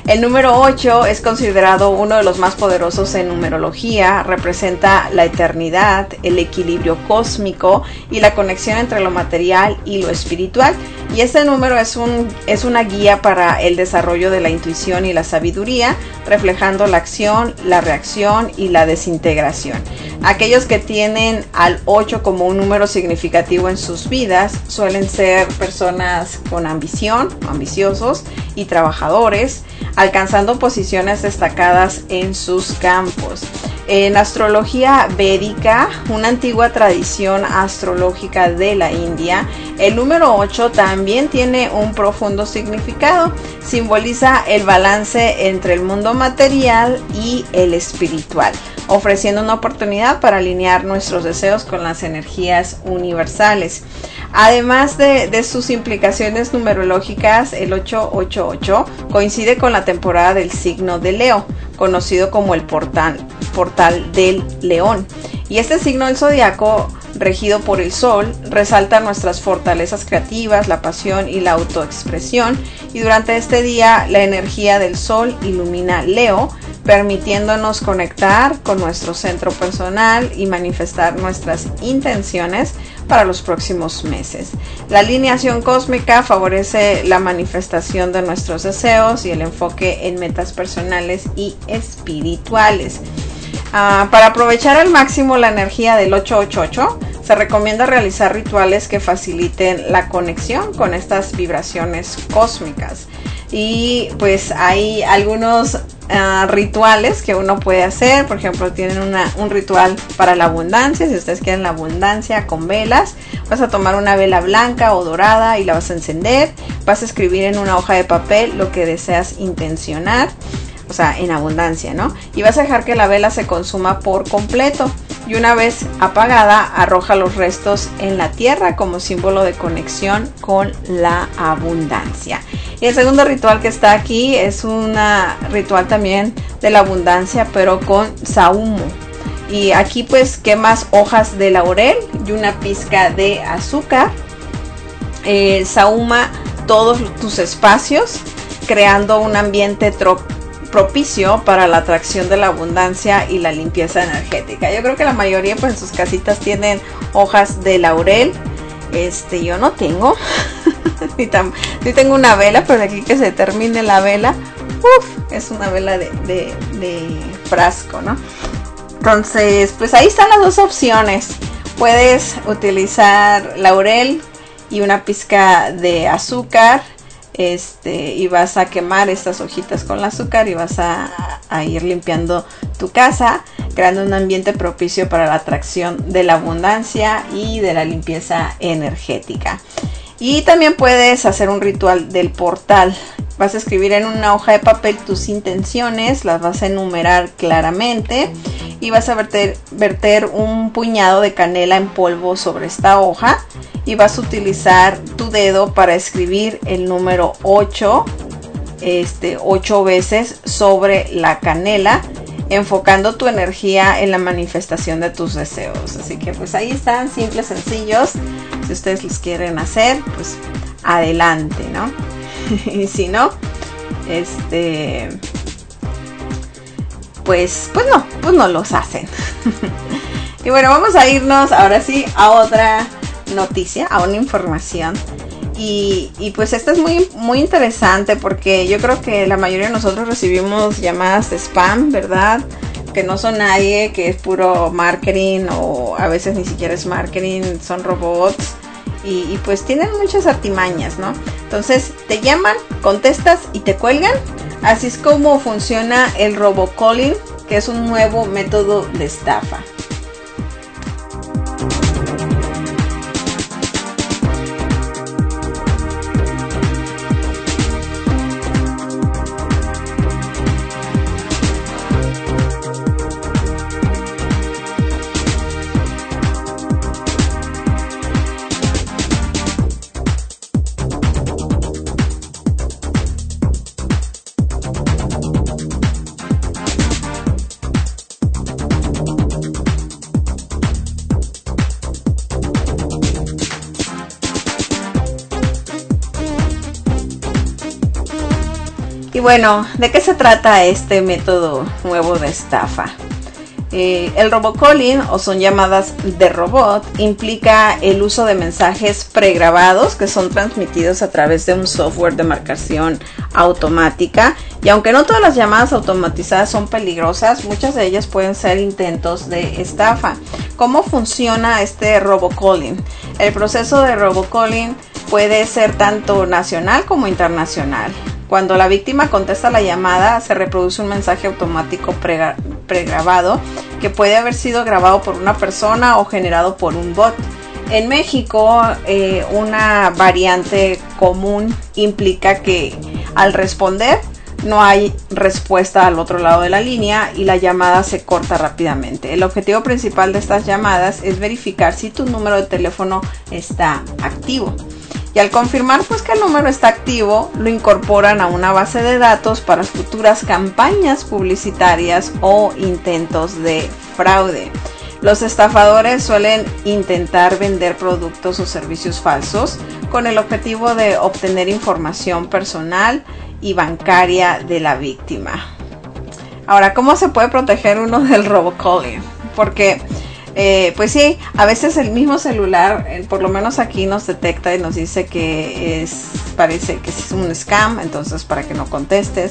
El número 8 es considerado uno de los más poderosos en numerología, representa la eternidad, el equilibrio cósmico y la conexión entre lo material y lo espiritual. Y este número es una guía para el desarrollo de la intuición y la sabiduría, reflejando la acción, la reacción y la desintegración. Aquellos que tienen al 8 como un número significativo en sus vidas suelen ser personas con ambición, ambiciosos y trabajadores, alcanzando posiciones destacadas en sus campos. En astrología védica, una antigua tradición astrológica de la India, el número 8 también tiene un profundo significado. Simboliza el balance entre el mundo material y el espiritual, ofreciendo una oportunidad para alinear nuestros deseos con las energías universales. Además de sus implicaciones numerológicas, el 888 coincide con la temporada del signo de Leo, conocido como el portal del león. Y este signo del zodiaco, regido por el sol, resalta nuestras fortalezas creativas, la pasión y la autoexpresión. Y durante este día, la energía del sol ilumina Leo, permitiéndonos conectar con nuestro centro personal y manifestar nuestras intenciones para los próximos meses. La alineación cósmica favorece la manifestación de nuestros deseos y el enfoque en metas personales y espirituales. Para aprovechar al máximo la energía del 888, se recomienda realizar rituales que faciliten la conexión con estas vibraciones cósmicas. Y pues hay algunos rituales que uno puede hacer. Por ejemplo, tienen un ritual para la abundancia. Si ustedes quieren la abundancia con velas, vas a tomar una vela blanca o dorada y la vas a encender. Vas a escribir en una hoja de papel lo que deseas intencionar, o sea, en abundancia, ¿no? Y vas a dejar que la vela se consuma por completo. Y una vez apagada, arroja los restos en la tierra como símbolo de conexión con la abundancia. Y el segundo ritual que está aquí es un ritual también de la abundancia, pero con sahumo. Y aquí pues quemas hojas de laurel y una pizca de azúcar. Sahuma todos tus espacios, creando un ambiente propicio para la atracción de la abundancia y la limpieza energética. Yo creo que la mayoría pues en sus casitas tienen hojas de laurel. Yo no tengo. Sí tengo una vela, pero de aquí que se termine la vela, es una vela de frasco, ¿no? Entonces, pues ahí están las dos opciones. Puedes utilizar laurel y una pizca de azúcar. Y vas a quemar estas hojitas con el azúcar y vas a ir limpiando tu casa, creando un ambiente propicio para la atracción de la abundancia y de la limpieza energética. Y también puedes hacer un ritual del portal. Vas a escribir en una hoja de papel tus intenciones, las vas a enumerar claramente y vas a verter un puñado de canela en polvo sobre esta hoja y vas a utilizar tu dedo para escribir el número 8, 8 veces sobre la canela, enfocando tu energía en la manifestación de tus deseos. Así que pues ahí están, simples, sencillos. Si ustedes los quieren hacer, pues adelante, ¿no? Y si no, pues no los hacen. Y bueno, vamos a irnos ahora sí a otra noticia, a una información. Y pues esta es muy, muy interesante porque yo creo que la mayoría de nosotros recibimos llamadas de spam, ¿verdad? Que no son nadie, que es puro marketing o a veces ni siquiera es marketing, son robots. Y pues tienen muchas artimañas, ¿no? Entonces te llaman, contestas y te cuelgan. Así es como funciona el robocalling, que es un nuevo método de estafa. Y bueno, ¿de qué se trata este método nuevo de estafa? El robocalling, o son llamadas de robot, implica el uso de mensajes pregrabados que son transmitidos a través de un software de marcación automática. Y aunque no todas las llamadas automatizadas son peligrosas, muchas de ellas pueden ser intentos de estafa. ¿Cómo funciona este robocalling? El proceso de robocalling puede ser tanto nacional como internacional. Cuando la víctima contesta la llamada, se reproduce un mensaje automático pregrabado que puede haber sido grabado por una persona o generado por un bot. En México, una variante común implica que al responder no hay respuesta al otro lado de la línea y la llamada se corta rápidamente. El objetivo principal de estas llamadas es verificar si tu número de teléfono está activo. Y al confirmar pues que el número está activo, lo incorporan a una base de datos para futuras campañas publicitarias o intentos de fraude. Los estafadores suelen intentar vender productos o servicios falsos con el objetivo de obtener información personal y bancaria de la víctima. Ahora, ¿cómo se puede proteger uno del robocalling? Porque pues sí, a veces el mismo celular, por lo menos aquí nos detecta y nos dice que parece que es un scam, entonces para que no contestes,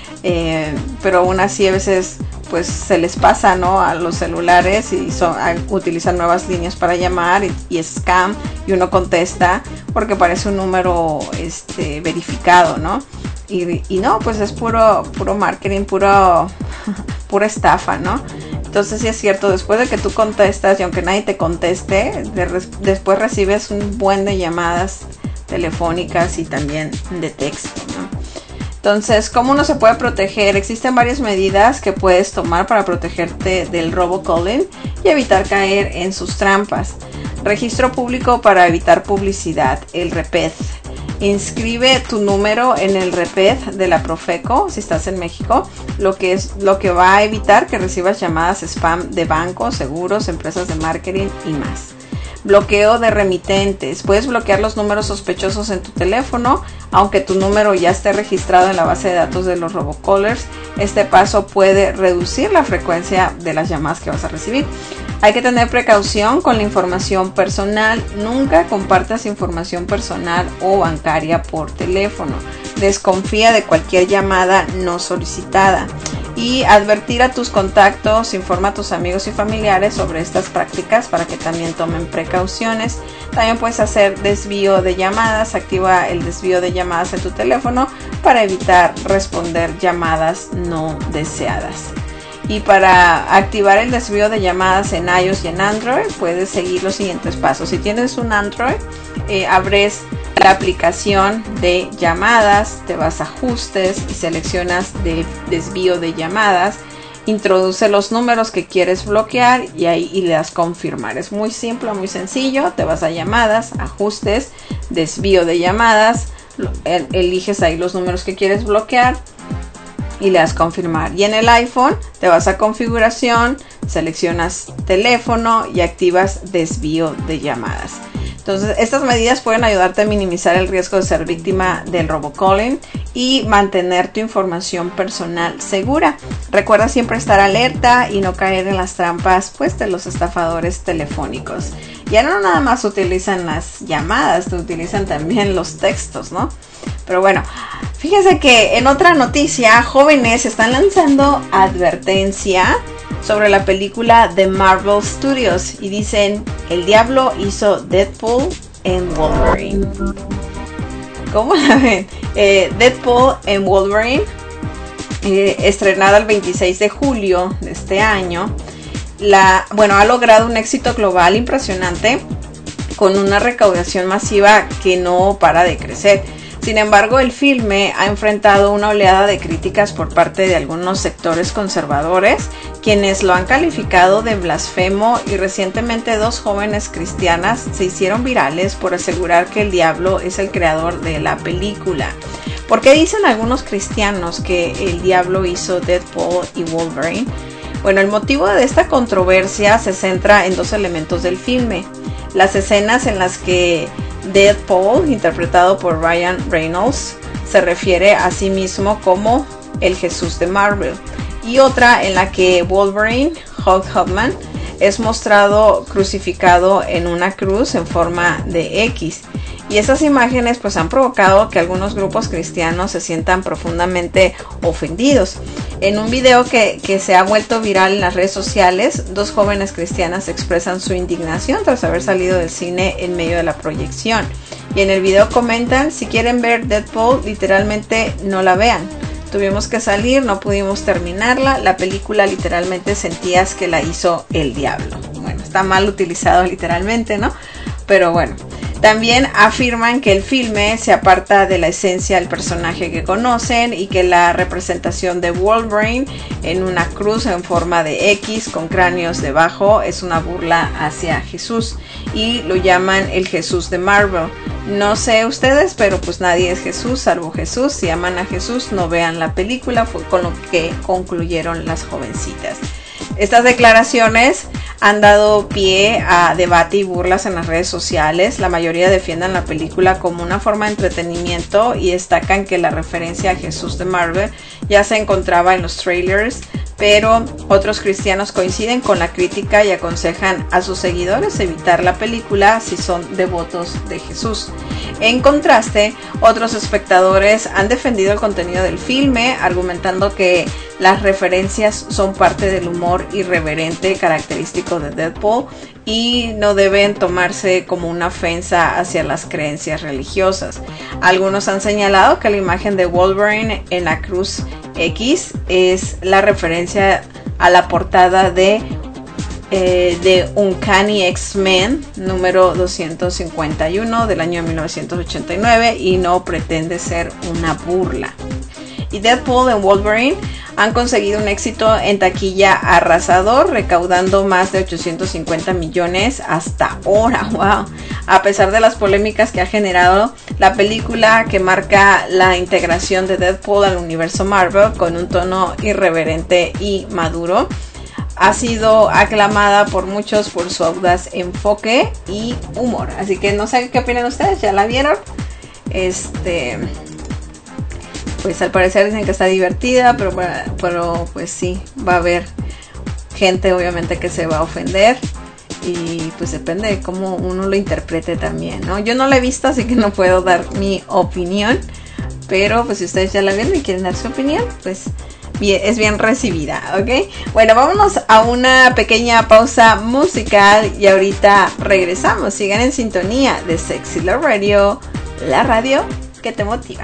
pero aún así a veces pues se les pasa, ¿no?, a los celulares y utilizan nuevas líneas para llamar y es scam y uno contesta porque parece un número verificado, ¿no? Y no, pues es puro marketing, pura estafa, ¿no? Entonces sí es cierto, después de que tú contestas y aunque nadie te conteste, después recibes un buen de llamadas telefónicas y también de texto, ¿no? Entonces, ¿cómo uno se puede proteger? Existen varias medidas que puedes tomar para protegerte del robocalling y evitar caer en sus trampas. Registro público para evitar publicidad, el REPED. Inscribe tu número en el REPED de la Profeco si estás en México, lo que va a evitar que recibas llamadas spam de bancos, seguros, empresas de marketing y más. Bloqueo de remitentes. Puedes bloquear los números sospechosos en tu teléfono, aunque tu número ya esté registrado en la base de datos de los robocallers. Este paso puede reducir la frecuencia de las llamadas que vas a recibir. Hay que tener precaución con la información personal. Nunca compartas información personal o bancaria por teléfono. Desconfía de cualquier llamada no solicitada. Y advertir a tus contactos, informa a tus amigos y familiares sobre estas prácticas para que también tomen precauciones. También puedes hacer desvío de llamadas. Activa el desvío de llamadas en tu teléfono para evitar responder llamadas no deseadas. Y para activar el desvío de llamadas en iOS y en Android, puedes seguir los siguientes pasos. Si tienes un Android, abres la aplicación de llamadas, te vas a ajustes y seleccionas de desvío de llamadas. Introduce los números que quieres bloquear y le das confirmar. Es muy simple, muy sencillo. Te vas a llamadas, ajustes, desvío de llamadas, eliges ahí los números que quieres bloquear y le das confirmar. Y en el iPhone te vas a configuración, seleccionas teléfono y activas desvío de llamadas. Entonces, estas medidas pueden ayudarte a minimizar el riesgo de ser víctima del robocalling y mantener tu información personal segura. Recuerda siempre estar alerta y no caer en las trampas pues de los estafadores telefónicos. Ya no nada más utilizan las llamadas, utilizan también los textos, ¿no? Pero bueno, fíjense que en otra noticia, jóvenes están lanzando advertencia sobre la película de Marvel Studios y dicen: el diablo hizo Deadpool en Wolverine. ¿Cómo la ven? Deadpool en Wolverine, estrenada el 26 de julio de este año, ha logrado un éxito global impresionante con una recaudación masiva que no para de crecer. Sin embargo, el filme ha enfrentado una oleada de críticas por parte de algunos sectores conservadores, quienes lo han calificado de blasfemo, y recientemente 2 jóvenes cristianas se hicieron virales por asegurar que el diablo es el creador de la película. ¿Por qué dicen algunos cristianos que el diablo hizo Deadpool y Wolverine? Bueno, el motivo de esta controversia se centra en 2 elementos del filme: las escenas en las que Deadpool, interpretado por Ryan Reynolds, se refiere a sí mismo como el Jesús de Marvel. Y otra en la que Wolverine, Hulk Hogan, es mostrado crucificado en una cruz en forma de X. Y esas imágenes pues han provocado que algunos grupos cristianos se sientan profundamente ofendidos. En un video que se ha vuelto viral en las redes sociales, 2 jóvenes cristianas expresan su indignación tras haber salido del cine en medio de la proyección. Y en el video comentan: si quieren ver Deadpool, literalmente no la vean. Tuvimos que salir, no pudimos terminarla. La película literalmente sentías que la hizo el diablo. Bueno, está mal utilizado literalmente, ¿no? Pero bueno. También afirman que el filme se aparta de la esencia del personaje que conocen y que la representación de Wolverine en una cruz en forma de X con cráneos debajo es una burla hacia Jesús y lo llaman el Jesús de Marvel. No sé ustedes, pero pues nadie es Jesús salvo Jesús. Si aman a Jesús, no vean la película, fue con lo que concluyeron las jovencitas. Estas declaraciones han dado pie a debate y burlas en las redes sociales. La mayoría defienden la película como una forma de entretenimiento y destacan que la referencia a Jesús de Marvel ya se encontraba en los trailers, pero otros cristianos coinciden con la crítica y aconsejan a sus seguidores evitar la película si son devotos de Jesús. En contraste, otros espectadores han defendido el contenido del filme, argumentando que las referencias son parte del humor irreverente característico de Deadpool y no deben tomarse como una ofensa hacia las creencias religiosas. Algunos han señalado que la imagen de Wolverine en la cruz X es la referencia a la portada de Uncanny X-Men número 251 del año 1989 y no pretende ser una burla. Y Deadpool y Wolverine han conseguido un éxito en taquilla arrasador, recaudando más de 850 millones hasta ahora. ¡Wow! A pesar de las polémicas que ha generado, la película, que marca la integración de Deadpool al universo Marvel con un tono irreverente y maduro, ha sido aclamada por muchos por su audaz enfoque y humor. Así que no sé qué opinan ustedes, ¿ya la vieron? Pues al parecer dicen que está divertida, pero pues sí, va a haber gente obviamente que se va a ofender y pues depende de cómo uno lo interprete también, ¿no? Yo no la he visto, así que no puedo dar mi opinión, pero pues si ustedes ya la vieron y quieren dar su opinión, pues bien, es bien recibida, ¿ok? Bueno, vámonos a una pequeña pausa musical y ahorita regresamos. Sigan en sintonía de Sexy Love Radio, la radio que te motiva.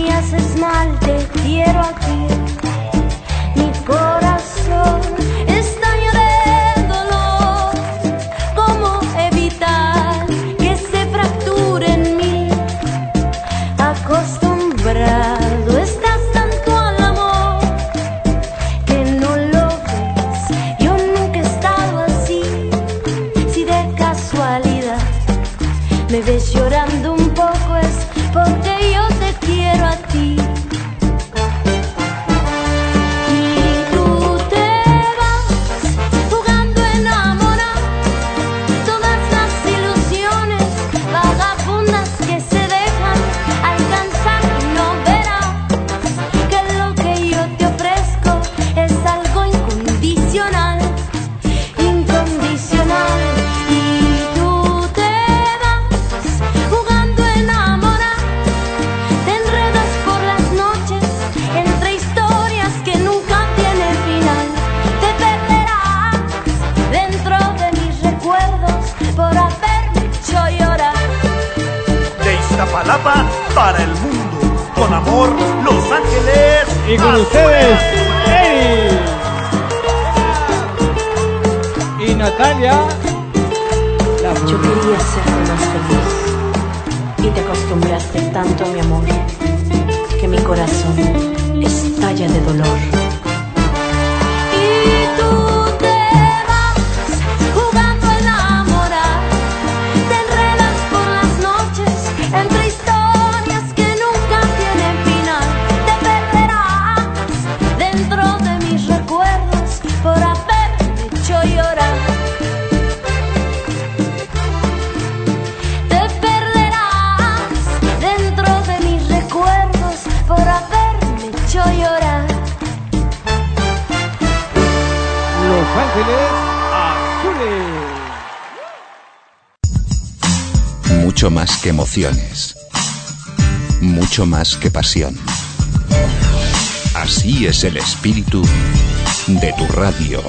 me haces mal, te quiero aquí. Mi corazón estalla de dolor. ¿Cómo evitar que se fracture en mí? Acostumbrado estás tanto al amor que no lo ves. Yo nunca he estado así. Si de casualidad me ves llorando un poco es porque yo te quiero a ti. Y tú te vas jugando a enamorar. Todas las ilusiones vagabundas que se dejan alcanzar, no verás que lo que yo te ofrezco es algo incondicional, incondicional. Y tú te vas jugando a enamorar. Te enredas por las noches entre historias que nunca tienen final. Te perderás dentro de mis recuerdos por haberme hecho llorar. De Iztapalapa para el mundo, con amor, Los Ángeles. Y con ustedes, Eri y Natalia. Yo quería serte más feliz y te acostumbraste tanto a mi amor que mi corazón estalla de dolor. Y tú te vas jugando a enamorar. Te enredas por las noches entre historias que nunca tienen final. Te perderás dentro de mis recuerdos por haberme hecho llorar. Te perderás dentro de mis recuerdos por haberme hecho llorar. Los Ángeles Azules. Mucho más que emociones. Mucho más que pasión. Así es el espíritu de tu radio.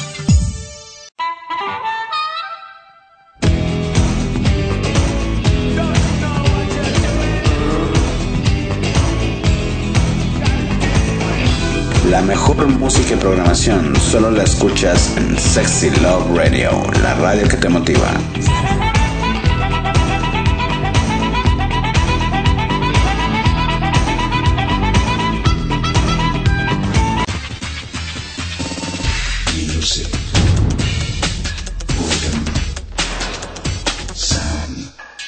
La mejor música y programación solo la escuchas en Sexy Love Radio, la radio que te motiva. Music. Boredom. Sound.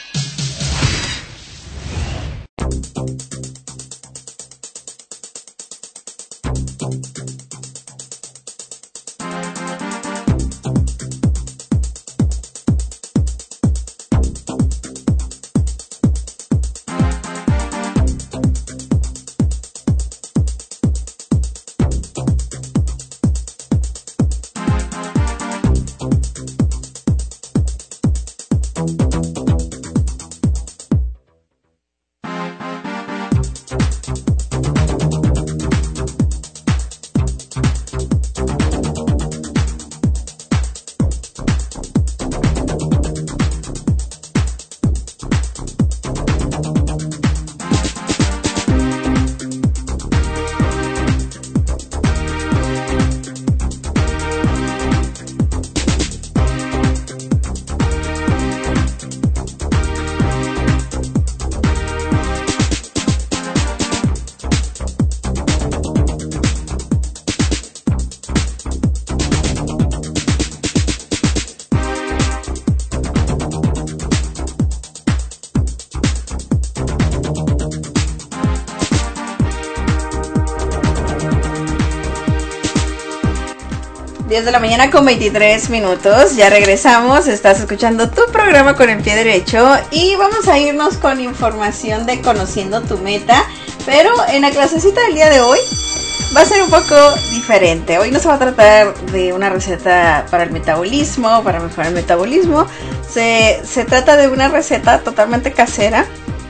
De la mañana con 23 minutos, ya regresamos, estás escuchando tu programa con el pie derecho y vamos a irnos con información de Conociendo tu Meta, pero en la clasecita del día de hoy va a ser un poco diferente. Hoy no se va a tratar de una receta para el metabolismo, para mejorar el metabolismo, se trata de una receta totalmente casera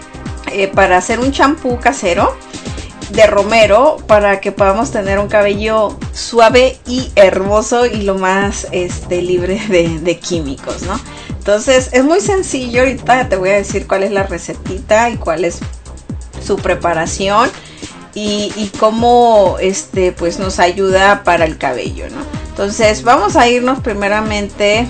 para hacer un champú casero de romero para que podamos tener un cabello suave y hermoso y lo más libre de químicos, ¿no? Entonces es muy sencillo. Ahorita te voy a decir cuál es la recetita y cuál es su preparación y cómo pues nos ayuda para el cabello, ¿no? Entonces vamos a irnos primeramente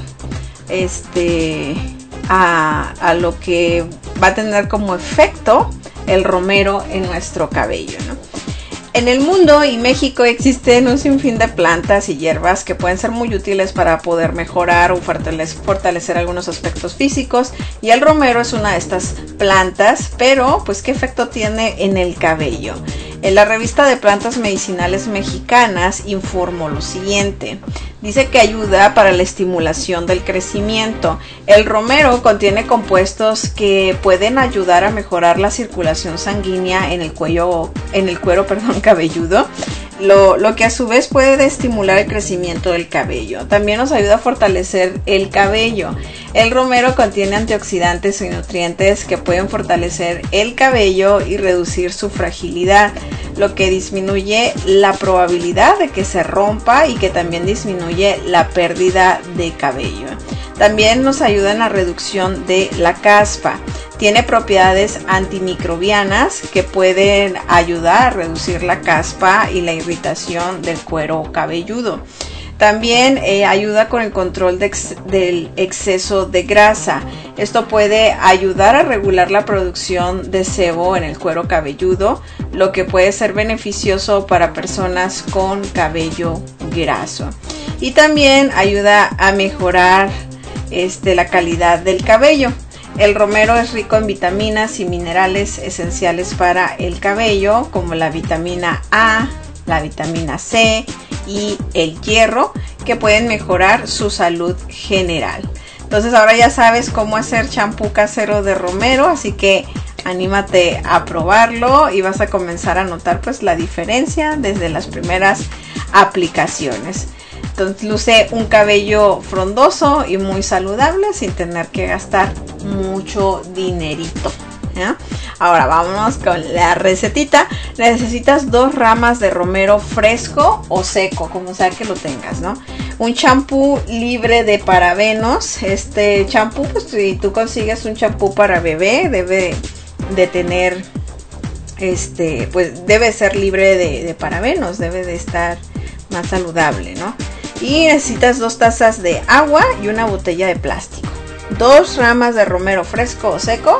a lo que va a tener como efecto el romero en nuestro cabello, ¿no? En el mundo y México existen un sinfín de plantas y hierbas que pueden ser muy útiles para poder mejorar o fortalecer algunos aspectos físicos, y el romero es una de estas plantas, pero pues ¿qué efecto tiene en el cabello? En la revista de plantas medicinales mexicanas informó lo siguiente. Dice que ayuda para la estimulación del crecimiento. El romero contiene compuestos que pueden ayudar a mejorar la circulación sanguínea en el cuero cabelludo, lo que a su vez puede estimular el crecimiento del cabello. También nos ayuda a fortalecer el cabello. El romero contiene antioxidantes y nutrientes que pueden fortalecer el cabello y reducir su fragilidad, lo que disminuye la probabilidad de que se rompa y que también disminuye la pérdida de cabello. También nos ayuda en la reducción de la caspa. Tiene propiedades antimicrobianas que pueden ayudar a reducir la caspa y la irritación del cuero cabelludo. También ayuda con el control del exceso de grasa. Esto puede ayudar a regular la producción de sebo en el cuero cabelludo, lo que puede ser beneficioso para personas con cabello graso. Y también ayuda a mejorar la calidad del cabello. El romero es rico en vitaminas y minerales esenciales para el cabello, como la vitamina A, la vitamina C y el hierro, que pueden mejorar su salud general. Entonces ahora ya sabes cómo hacer champú casero de romero, así que anímate a probarlo y vas a comenzar a notar pues la diferencia desde las primeras aplicaciones. Entonces luce un cabello frondoso y muy saludable sin tener que gastar mucho dinerito, ¿ya? Ahora vámonos con la recetita. Necesitas 2 ramas de romero fresco o seco, como sea que lo tengas, ¿no? Un champú libre de parabenos. Este champú, pues si tú consigues un champú para bebé, debe de tener, pues debe ser libre de parabenos, debe de estar más saludable, ¿no? Y necesitas 2 tazas de agua y una botella de plástico. 2 ramas de romero fresco o seco,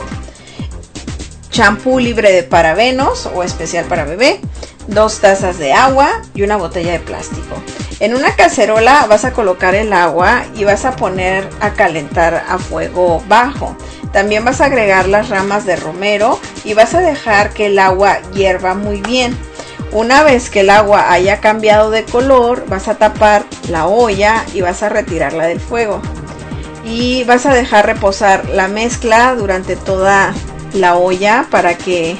champú libre de parabenos o especial para bebé, 2 tazas de agua y una botella de plástico. En una cacerola vas a colocar el agua y vas a poner a calentar a fuego bajo. También vas a agregar las ramas de romero y vas a dejar que el agua hierva muy bien. Una vez que el agua haya cambiado de color, vas a tapar la olla y vas a retirarla del fuego. Y vas a dejar reposar la mezcla durante toda la olla para que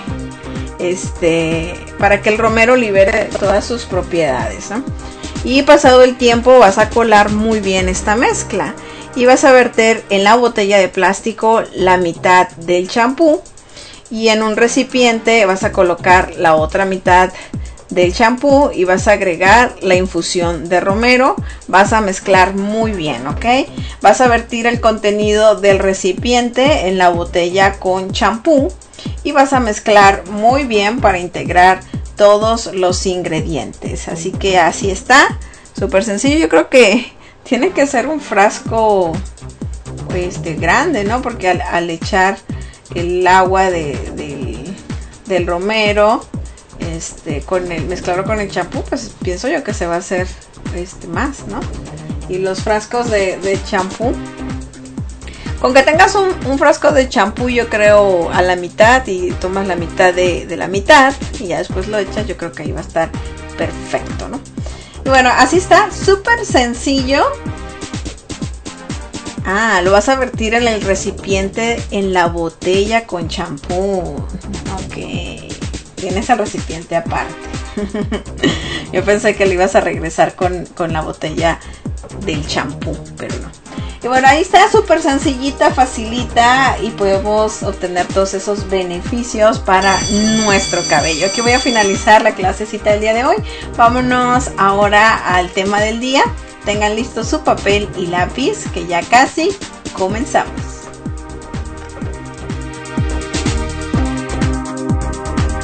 el romero libere todas sus propiedades, ¿no? Y pasado el tiempo vas a colar muy bien esta mezcla y vas a verter en la botella de plástico la mitad del champú, y en un recipiente vas a colocar la otra mitad del champú y vas a agregar la infusión de romero. Vas a mezclar muy bien, ¿ok? Vas a vertir el contenido del recipiente en la botella con champú y vas a mezclar muy bien para integrar todos los ingredientes. Así que así está, súper sencillo. Yo creo que tiene que ser un frasco grande, ¿no? Porque al echar el agua del romero, mezclarlo con el champú, pues pienso yo que se va a hacer más, ¿no? Y los frascos de champú, con que tengas un frasco de champú, yo creo a la mitad, y tomas la mitad de la mitad y ya después lo echas, yo creo que ahí va a estar perfecto, ¿no? Y bueno, así está, súper sencillo. Lo vas a vertir en el recipiente en la botella con champú. Ok, tienes el recipiente aparte. Yo pensé que le ibas a regresar con la botella del champú, pero no. Y bueno, ahí está, súper sencillita, facilita, y podemos obtener todos esos beneficios para nuestro cabello. Aquí voy a finalizar la clasecita del día de hoy. Vámonos ahora al tema del día. Tengan listo su papel y lápiz, que ya casi comenzamos.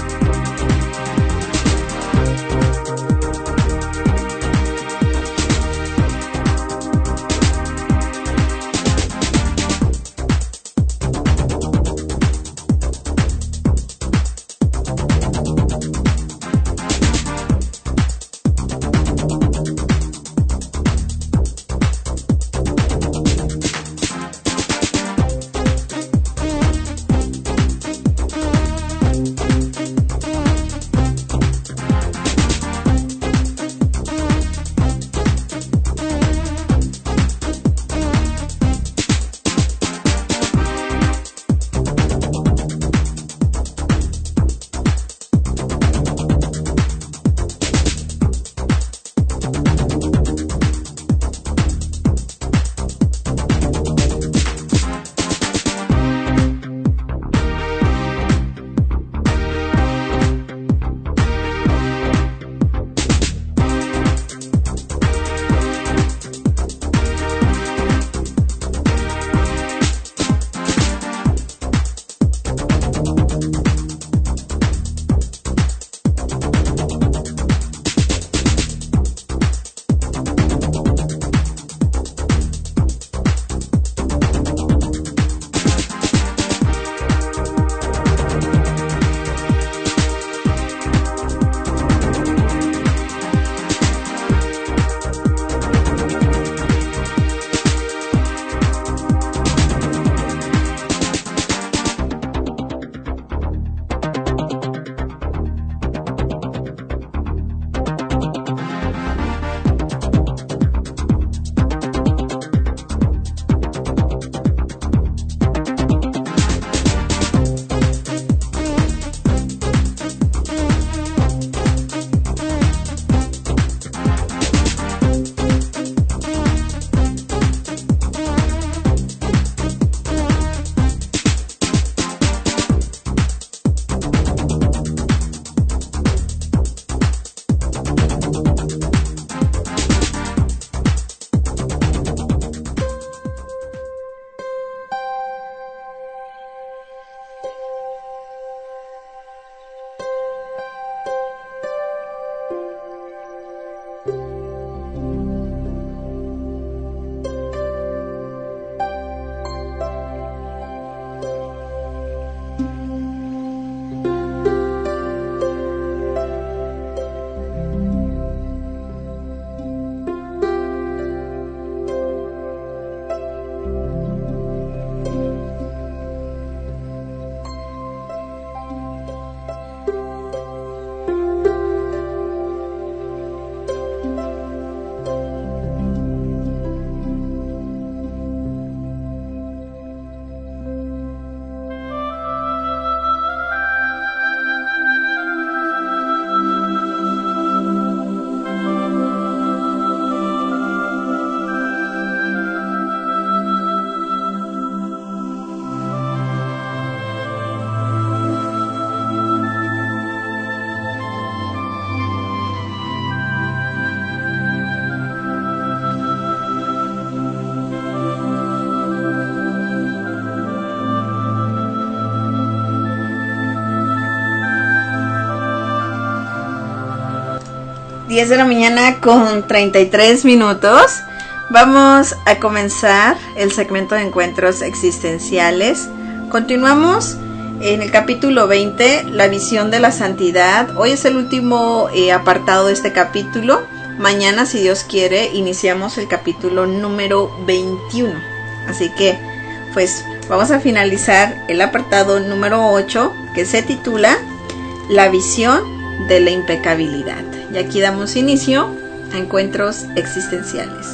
10 de la mañana con 33 minutos. Vamos a comenzar el segmento de encuentros existenciales. Continuamos en el capítulo 20, la visión de la santidad. Hoy es el último apartado de este capítulo. Mañana, si Dios quiere, iniciamos el capítulo número 21. Así que, pues, vamos a finalizar el apartado número 8, que se titula La visión de la impecabilidad. Y aquí damos inicio a encuentros existenciales.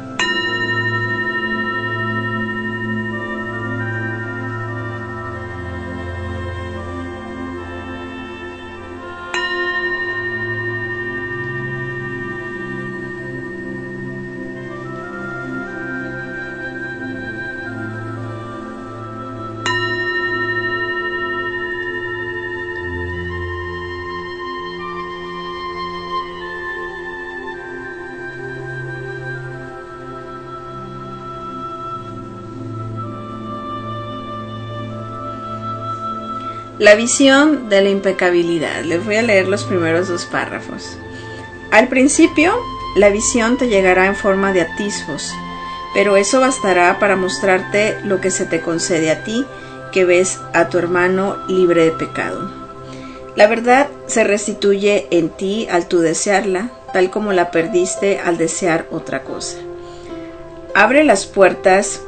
La visión de la impecabilidad. Les voy a leer los primeros dos párrafos. Al principio, la visión te llegará en forma de atisbos, pero eso bastará para mostrarte lo que se te concede a ti, que ves a tu hermano libre de pecado. La verdad se restituye en ti al tú desearla, tal como la perdiste al desear otra cosa. Abre las puertas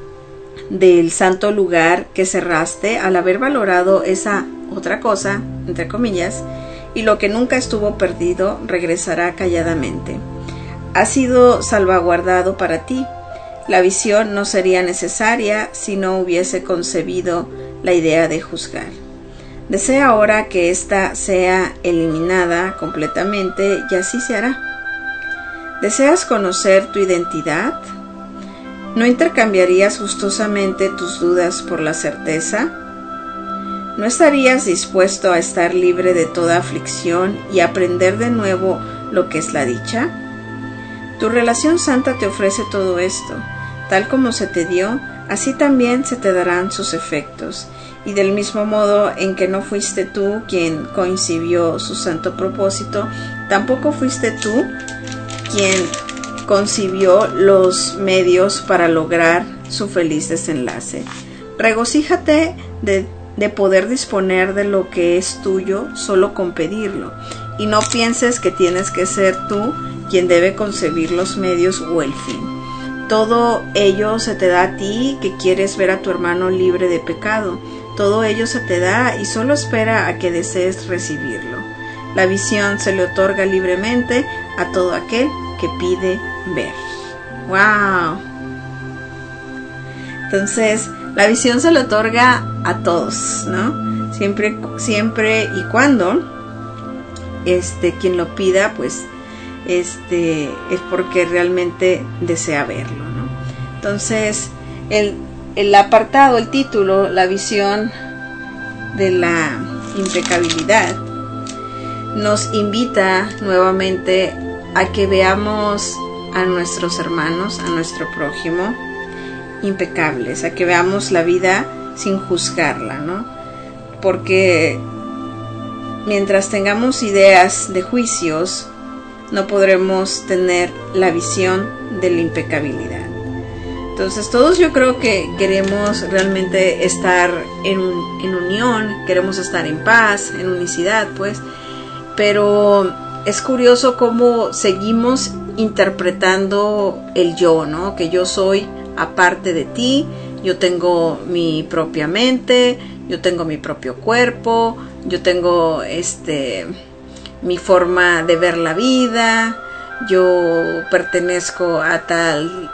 del santo lugar que cerraste al haber valorado esa otra cosa, entre comillas, y lo que nunca estuvo perdido regresará calladamente. Ha sido salvaguardado para ti. La visión no sería necesaria si no hubiese concebido la idea de juzgar. Desea ahora que ésta sea eliminada completamente y así se hará. ¿Deseas conocer tu identidad? ¿No intercambiarías gustosamente tus dudas por la certeza? ¿No estarías dispuesto a estar libre de toda aflicción y aprender de nuevo lo que es la dicha? Tu relación santa te ofrece todo esto. Tal como se te dio, así también se te darán sus efectos. Y del mismo modo en que no fuiste tú quien concibió su santo propósito, tampoco fuiste tú quien concibió los medios para lograr su feliz desenlace. Regocíjate de poder disponer de lo que es tuyo solo con pedirlo, y no pienses que tienes que ser tú quien debe concebir los medios o el fin. Todo ello se te da a ti que quieres ver a tu hermano libre de pecado. Todo ello se te da y solo espera a que desees recibirlo. La visión se le otorga libremente a todo aquel que pide ver. ¡Wow! Entonces, la visión se le otorga a todos, ¿no? Siempre y cuando quien lo pida, pues es porque realmente desea verlo, ¿no? Entonces, el apartado, el título, la visión de la impecabilidad, nos invita nuevamente a que veamos a nuestros hermanos, a nuestro prójimo, impecables, a que veamos la vida sin juzgarla, ¿no? Porque mientras tengamos ideas de juicios, no podremos tener la visión de la impecabilidad. Entonces todos, yo creo que queremos realmente estar en unión, queremos estar en paz, en unicidad, pues, pero es curioso cómo seguimos interpretando el yo, ¿no? Que yo soy aparte de ti, yo tengo mi propia mente, yo tengo mi propio cuerpo, yo tengo mi forma de ver la vida, yo pertenezco a tal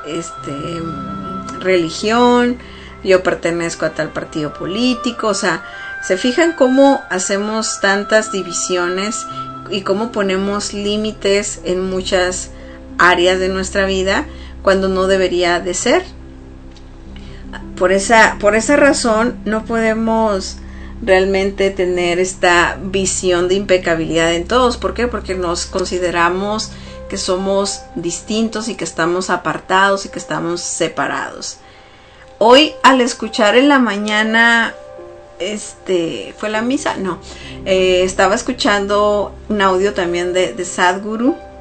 religión, yo pertenezco a tal partido político. O sea, ¿se fijan cómo hacemos tantas divisiones y cómo ponemos límites en muchas áreas de nuestra vida cuando no debería de ser? Por esa razón no podemos realmente tener esta visión de impecabilidad en todos. ¿Por qué? Porque nos consideramos que somos distintos y que estamos apartados y que estamos separados. Hoy, al escuchar en la mañana, ¿fue la misa? No, estaba escuchando un audio también de Sadhguru,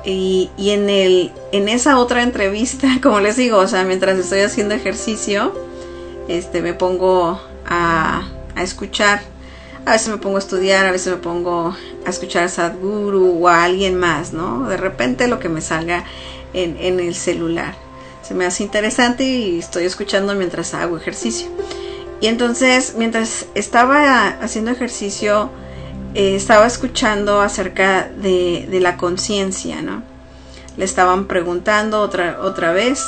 Y en esa otra entrevista, como les digo, o sea, mientras estoy haciendo ejercicio, me pongo a escuchar. A veces me pongo a estudiar, a veces me pongo a escuchar a Sadhguru o a alguien más, ¿no? De repente lo que me salga en el celular. Se me hace interesante y estoy escuchando mientras hago ejercicio. Y entonces, mientras estaba haciendo ejercicio, estaba escuchando acerca de la conciencia, ¿no? Le estaban preguntando otra vez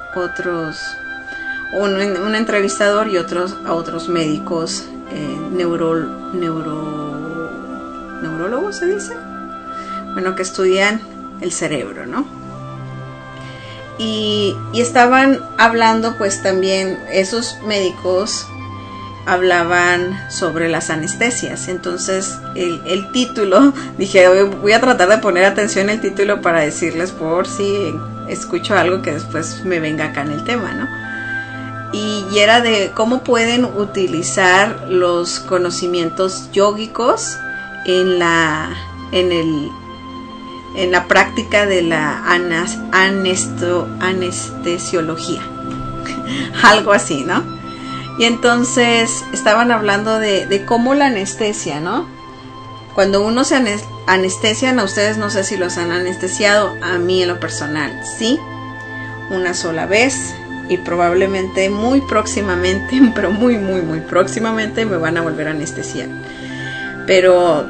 un entrevistador y a otros médicos, neurólogos se dice, bueno, que estudian el cerebro, ¿no? Y estaban hablando, pues también esos médicos hablaban sobre las anestesias. Entonces el título, dije, voy a tratar de poner atención al título para decirles por si escucho algo que después me venga acá en el tema, ¿no? Y era de cómo pueden utilizar los conocimientos yógicos en la práctica de la anestesiología. Algo así, ¿no? Y entonces estaban hablando de cómo la anestesia, ¿no? Cuando uno se anestesian, a ustedes no sé si los han anestesiado, a mí en lo personal, sí, una sola vez. Y probablemente muy próximamente, pero muy próximamente me van a volver a anestesiar. Pero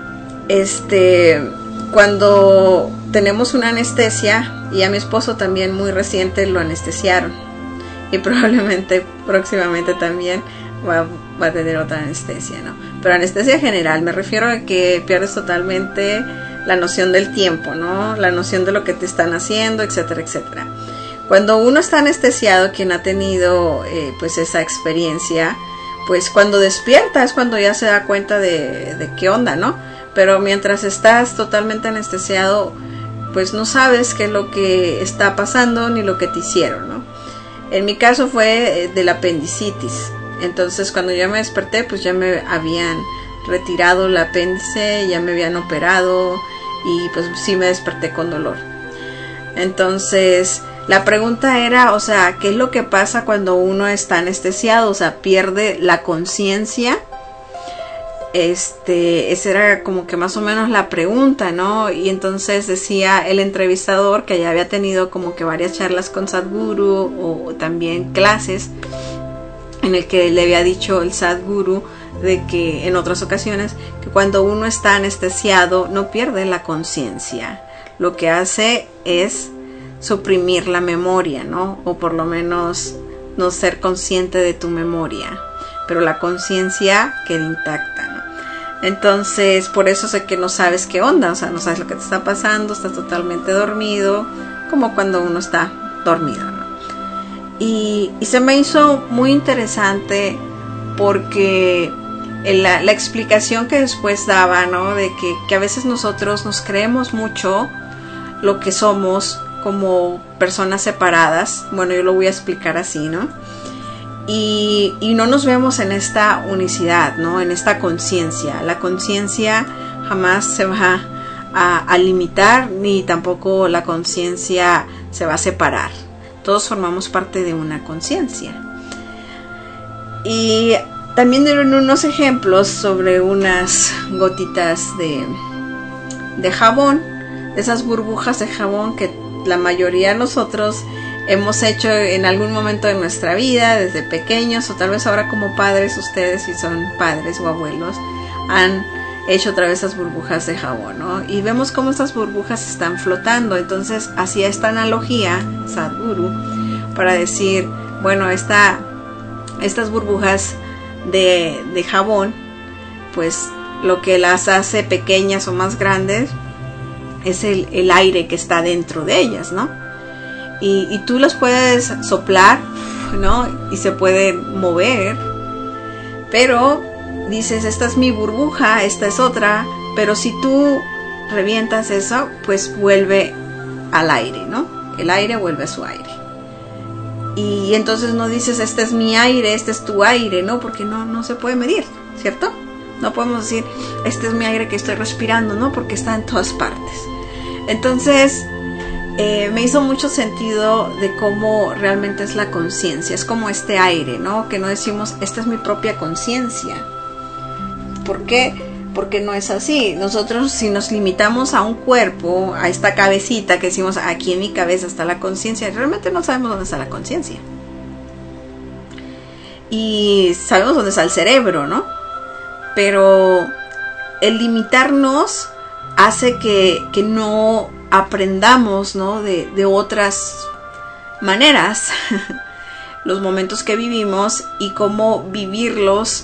cuando tenemos una anestesia, y a mi esposo también muy reciente lo anestesiaron, y probablemente próximamente también va a tener otra anestesia, ¿no? Pero anestesia general, me refiero a que pierdes totalmente la noción del tiempo, ¿no? La noción de lo que te están haciendo, etcétera, etcétera. Cuando uno está anestesiado, quien ha tenido pues esa experiencia, pues cuando despierta es cuando ya se da cuenta de qué onda, ¿no? Pero mientras estás totalmente anestesiado, pues no sabes qué es lo que está pasando ni lo que te hicieron, ¿no? En mi caso fue de la apendicitis. Entonces cuando ya me desperté, pues ya me habían retirado el apéndice, ya me habían operado y pues sí me desperté con dolor. Entonces la pregunta era, o sea, ¿qué es lo que pasa cuando uno está anestesiado? O sea, pierde la conciencia. Esa era como que más o menos la pregunta, ¿no? Y entonces decía el entrevistador que ya había tenido como que varias charlas con Sadhguru o también clases en el que le había dicho el Sadhguru de que en otras ocasiones que cuando uno está anestesiado no pierde la conciencia. Lo que hace es suprimir la memoria, ¿no? O por lo menos no ser consciente de tu memoria, pero la conciencia queda intacta, ¿no? Entonces, por eso sé que no sabes qué onda, o sea, no sabes lo que te está pasando, estás totalmente dormido, como cuando uno está dormido, ¿no? Y se me hizo muy interesante porque la explicación que después daba, ¿no? De que a veces nosotros nos creemos mucho lo que somos como personas separadas. Bueno, yo lo voy a explicar así, ¿no? Y no nos vemos en esta unicidad, ¿no? En esta conciencia. La conciencia jamás se va a limitar, ni tampoco la conciencia se va a separar. Todos formamos parte de una conciencia. Y también dieron unos ejemplos sobre unas gotitas de jabón, esas burbujas de jabón que la mayoría de nosotros hemos hecho en algún momento de nuestra vida, desde pequeños, o tal vez ahora como padres, ustedes si son padres o abuelos, han hecho otra vez esas burbujas de jabón, ¿no? Y vemos cómo estas burbujas están flotando. Entonces hacía esta analogía Sadhguru para decir, bueno, estas burbujas de jabón, pues lo que las hace pequeñas o más grandes es el aire que está dentro de ellas, ¿no? Y tú las puedes soplar, ¿no? Y se pueden mover, pero dices, esta es mi burbuja, esta es otra, pero si tú revientas eso, pues vuelve al aire, ¿no? El aire vuelve a su aire. Y entonces no dices, este es mi aire, este es tu aire, ¿no? Porque no se puede medir, ¿cierto? No podemos decir, este es mi aire que estoy respirando, ¿no? Porque está en todas partes. Entonces, me hizo mucho sentido de cómo realmente es la conciencia. Es como este aire, ¿no? Que no decimos, esta es mi propia conciencia. ¿Por qué? Porque no es así. Nosotros, si nos limitamos a un cuerpo, a esta cabecita que decimos, aquí en mi cabeza está la conciencia, realmente no sabemos dónde está la conciencia. Y sabemos dónde está el cerebro, ¿no? Pero el limitarnos hace que no aprendamos, ¿no? de otras maneras los momentos que vivimos y cómo vivirlos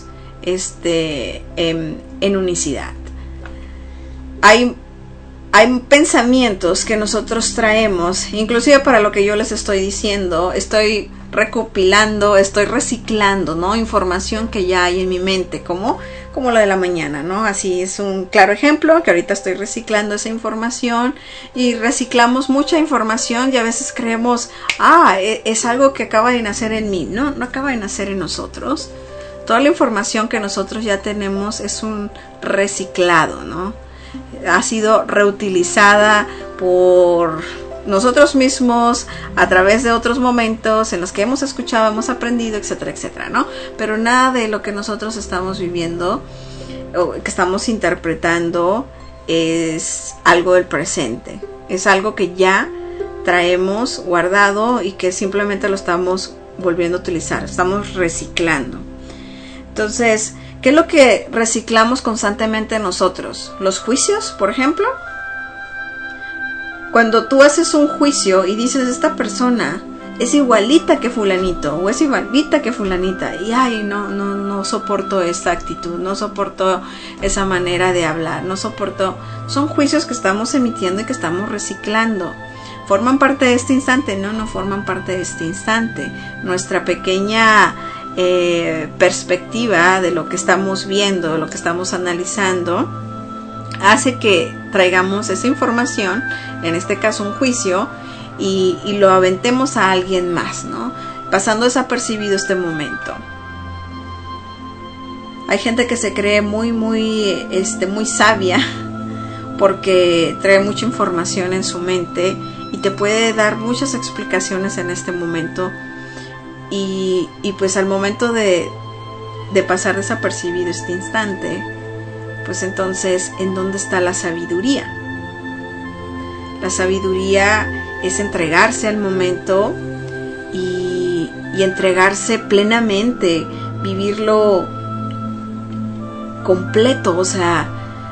en unicidad. Hay pensamientos que nosotros traemos, inclusive para lo que yo les estoy diciendo, estoy recopilando, estoy reciclando, ¿no? Información que ya hay en mi mente, como la de la mañana, ¿no? Así es un claro ejemplo, que ahorita estoy reciclando esa información y reciclamos mucha información y a veces creemos, es algo que acaba de nacer en mí. No acaba de nacer en nosotros. Toda la información que nosotros ya tenemos es un reciclado, ¿no? Ha sido reutilizada por nosotros mismos a través de otros momentos en los que hemos escuchado, hemos aprendido, etcétera, etcétera, ¿no? Pero nada de lo que nosotros estamos viviendo o que estamos interpretando es algo del presente. Es algo que ya traemos guardado y que simplemente lo estamos volviendo a utilizar. Estamos reciclando. Entonces, ¿qué es lo que reciclamos constantemente nosotros? ¿Los juicios, por ejemplo? Cuando tú haces un juicio y dices, esta persona es igualita que fulanito o es igualita que fulanita, y no soporto esta actitud, no soporto esa manera de hablar, no soporto. Son juicios que estamos emitiendo y que estamos reciclando. ¿Forman parte de este instante? No forman parte de este instante. Nuestra pequeña perspectiva de lo que estamos viendo, de lo que estamos analizando, hace que traigamos esa información, en este caso un juicio, y lo aventemos a alguien más, ¿no? Pasando desapercibido este momento. Hay gente que se cree muy sabia porque trae mucha información en su mente y te puede dar muchas explicaciones en este momento. Y pues al momento de pasar desapercibido este instante, pues entonces, ¿en dónde está la sabiduría? La sabiduría es entregarse al momento y entregarse plenamente, vivirlo completo, o sea,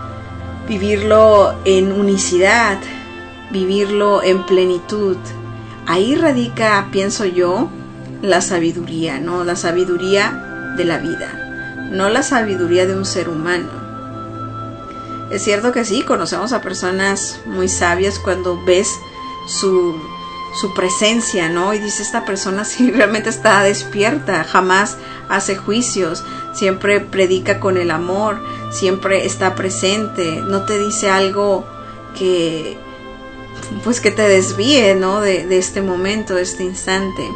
vivirlo en unicidad, vivirlo en plenitud. Ahí radica, pienso yo, la sabiduría, ¿no? La sabiduría de la vida, no la sabiduría de un ser humano. Es cierto que sí, conocemos a personas muy sabias cuando ves su presencia, ¿no? Y dice, esta persona sí realmente está despierta, jamás hace juicios, siempre predica con el amor, siempre está presente, no te dice algo que te desvíe, ¿no? de este momento, de este instante.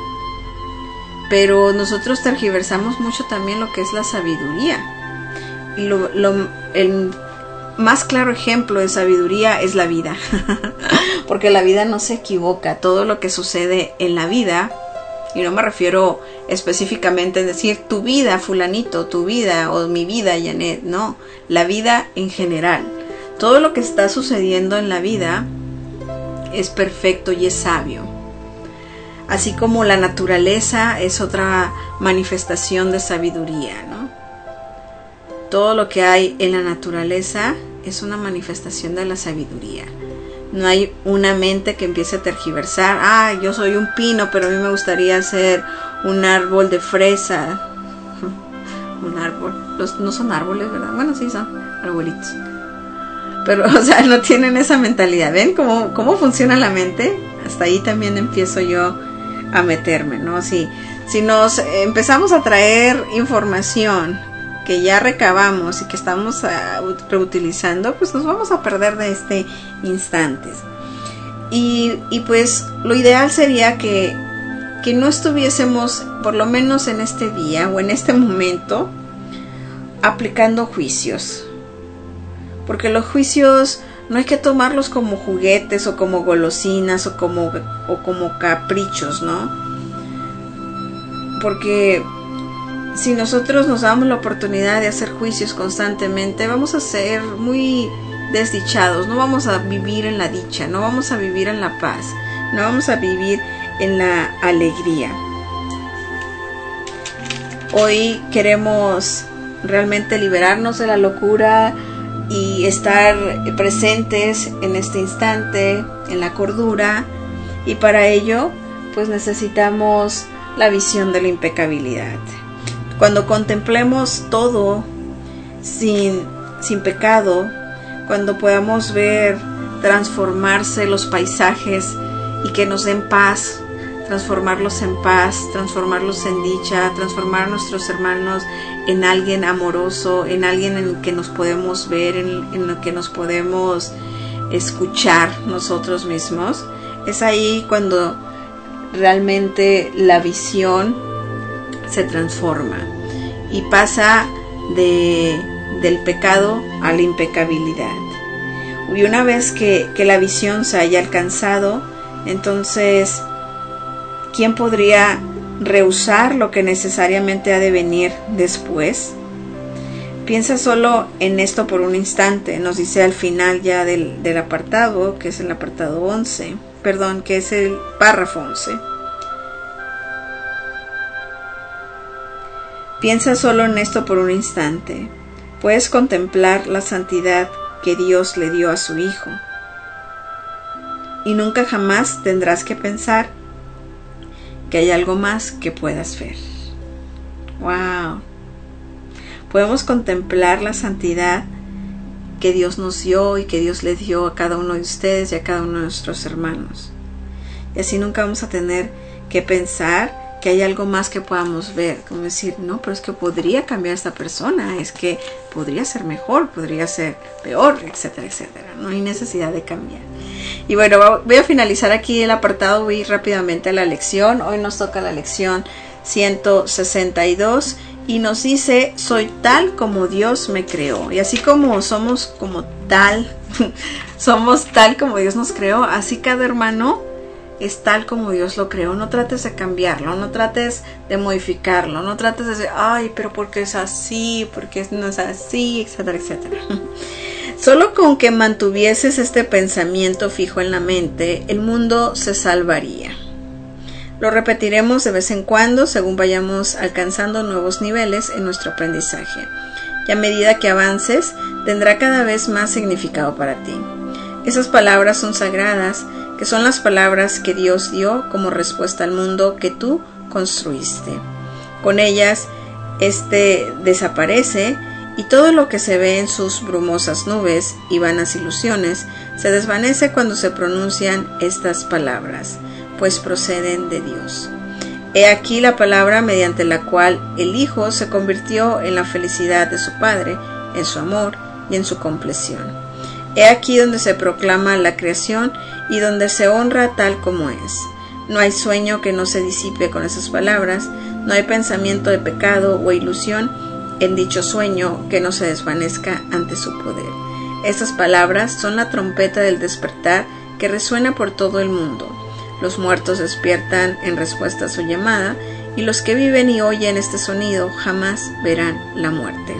Pero nosotros tergiversamos mucho también lo que es la sabiduría. Y el más claro ejemplo de sabiduría es la vida. Porque la vida no se equivoca. Todo lo que sucede en la vida, y no me refiero específicamente a decir tu vida, fulanito, tu vida o mi vida, Janet. No, la vida en general. Todo lo que está sucediendo en la vida es perfecto y es sabio. Así como la naturaleza es otra manifestación de sabiduría, ¿no? Todo lo que hay en la naturaleza es una manifestación de la sabiduría. No hay una mente que empiece a tergiversar. Yo soy un pino, pero a mí me gustaría ser un árbol de fresa. Un árbol. No son árboles, ¿verdad? Bueno, sí, son arbolitos. Pero, o sea, no tienen esa mentalidad. ¿Ven cómo funciona la mente? Hasta ahí también empiezo yo a meterme, ¿no? Si nos empezamos a traer información que ya recabamos y que estamos reutilizando, pues nos vamos a perder de este instante. Y pues lo ideal sería que no estuviésemos, por lo menos en este día o en este momento, aplicando juicios. Porque los juicios no hay que tomarlos como juguetes o como golosinas o como caprichos, ¿no? Porque si nosotros nos damos la oportunidad de hacer juicios constantemente, vamos a ser muy desdichados, no vamos a vivir en la dicha, no vamos a vivir en la paz, no vamos a vivir en la alegría. Hoy queremos realmente liberarnos de la locura y estar presentes en este instante, en la cordura, y para ello pues necesitamos la visión de la impecabilidad. Cuando contemplemos todo sin pecado, cuando podamos ver transformarse los paisajes y que nos den paz, transformarlos en paz, transformarlos en dicha, transformar a nuestros hermanos en alguien amoroso, en alguien en el que nos podemos ver, en el que nos podemos escuchar nosotros mismos, es ahí cuando realmente la visión se transforma y pasa del pecado a la impecabilidad. Y una vez que la visión se haya alcanzado, entonces ¿quién podría rehusar lo que necesariamente ha de venir después? Piensa solo en esto por un instante. Nos dice al final ya del apartado, que es el apartado 11, que es el párrafo 11. Piensa solo en esto por un instante. Puedes contemplar la santidad que Dios le dio a su Hijo. Y nunca jamás tendrás que pensar que hay algo más que puedas ver. ¡Wow! Podemos contemplar la santidad que Dios nos dio y que Dios le dio a cada uno de ustedes y a cada uno de nuestros hermanos. Y así nunca vamos a tener que pensar que hay algo más que podamos ver, como decir, no, pero es que podría cambiar esta persona, es que podría ser mejor, podría ser peor, etcétera, etcétera. No hay necesidad de cambiar. Y bueno, voy a finalizar aquí el apartado, voy a ir rápidamente a la lección. Hoy nos toca la lección 162 y nos dice, soy tal como Dios me creó. Y así como somos como tal, somos tal como Dios nos creó, así cada hermano es tal como Dios lo creó. No trates de cambiarlo, no trates de modificarlo, no trates de decir, ay, pero porque es así, porque no es así, etcétera, etcétera. Solo con que mantuvieses este pensamiento fijo en la mente, el mundo se salvaría. Lo repetiremos de vez en cuando según vayamos alcanzando nuevos niveles en nuestro aprendizaje. Y a medida que avances, tendrá cada vez más significado para ti. Esas palabras son sagradas, que son las palabras que Dios dio como respuesta al mundo que tú construiste. Con ellas, desaparece y todo lo que se ve en sus brumosas nubes y vanas ilusiones se desvanece cuando se pronuncian estas palabras, pues proceden de Dios. He aquí la palabra mediante la cual el Hijo se convirtió en la felicidad de su Padre, en su amor y en su compleción. He aquí donde se proclama la creación y donde se honra tal como es. No hay sueño que no se disipe con esas palabras, no hay pensamiento de pecado o ilusión en dicho sueño que no se desvanezca ante su poder. Estas palabras son la trompeta del despertar que resuena por todo el mundo. Los muertos despiertan en respuesta a su llamada y los que viven y oyen este sonido jamás verán la muerte.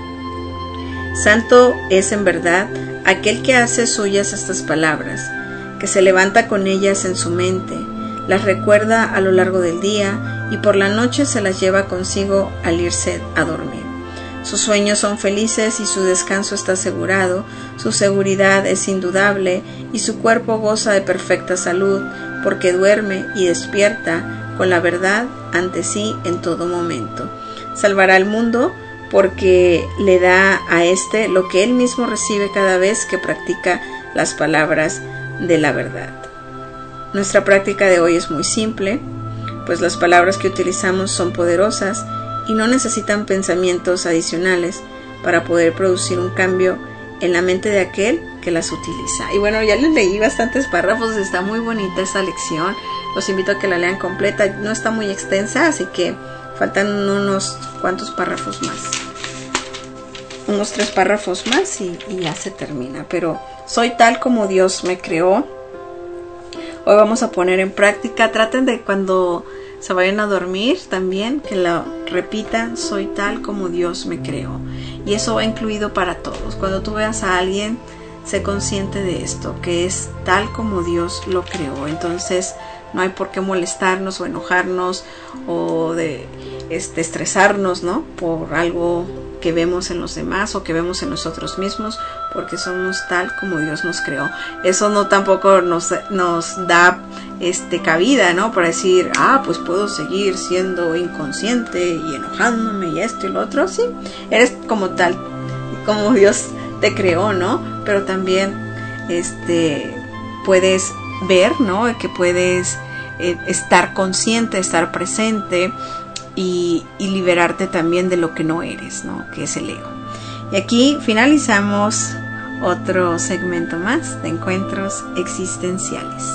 Santo es en verdad aquel que hace suyas estas palabras, que se levanta con ellas en su mente, las recuerda a lo largo del día y por la noche se las lleva consigo al irse a dormir. Sus sueños son felices y su descanso está asegurado, su seguridad es indudable y su cuerpo goza de perfecta salud, porque duerme y despierta con la verdad ante sí en todo momento. Salvará al mundo porque le da a lo que él mismo recibe cada vez que practica las palabras de la verdad. Nuestra práctica de hoy es muy simple, pues las palabras que utilizamos son poderosas y no necesitan pensamientos adicionales para poder producir un cambio en la mente de aquel que las utiliza. Y bueno, ya les leí bastantes párrafos, está muy bonita esta lección, los invito a que la lean completa, no está muy extensa, así que faltan unos cuantos párrafos más, unos 3 párrafos más y ya se termina, pero Soy tal como Dios me creó. Hoy vamos a poner en práctica, traten de cuando se vayan a dormir también, que lo repitan, soy tal como Dios me creó. Y eso va incluido para todos. Cuando tú veas a alguien, sé consciente de esto, que es tal como Dios lo creó. Entonces no hay por qué molestarnos o enojarnos o de estresarnos, ¿no? Por algo que vemos en los demás o que vemos en nosotros mismos, porque somos tal como Dios nos creó. Eso no tampoco nos da cabida, ¿no? Para decir, pues puedo seguir siendo inconsciente y enojándome y esto y lo otro. Sí, eres como tal, como Dios te creó, ¿no? Pero también puedes ver, ¿no? Que puedes estar consciente, estar presente y liberarte también de lo que no eres, ¿no? Que es el ego. Y aquí finalizamos otro segmento más de encuentros existenciales.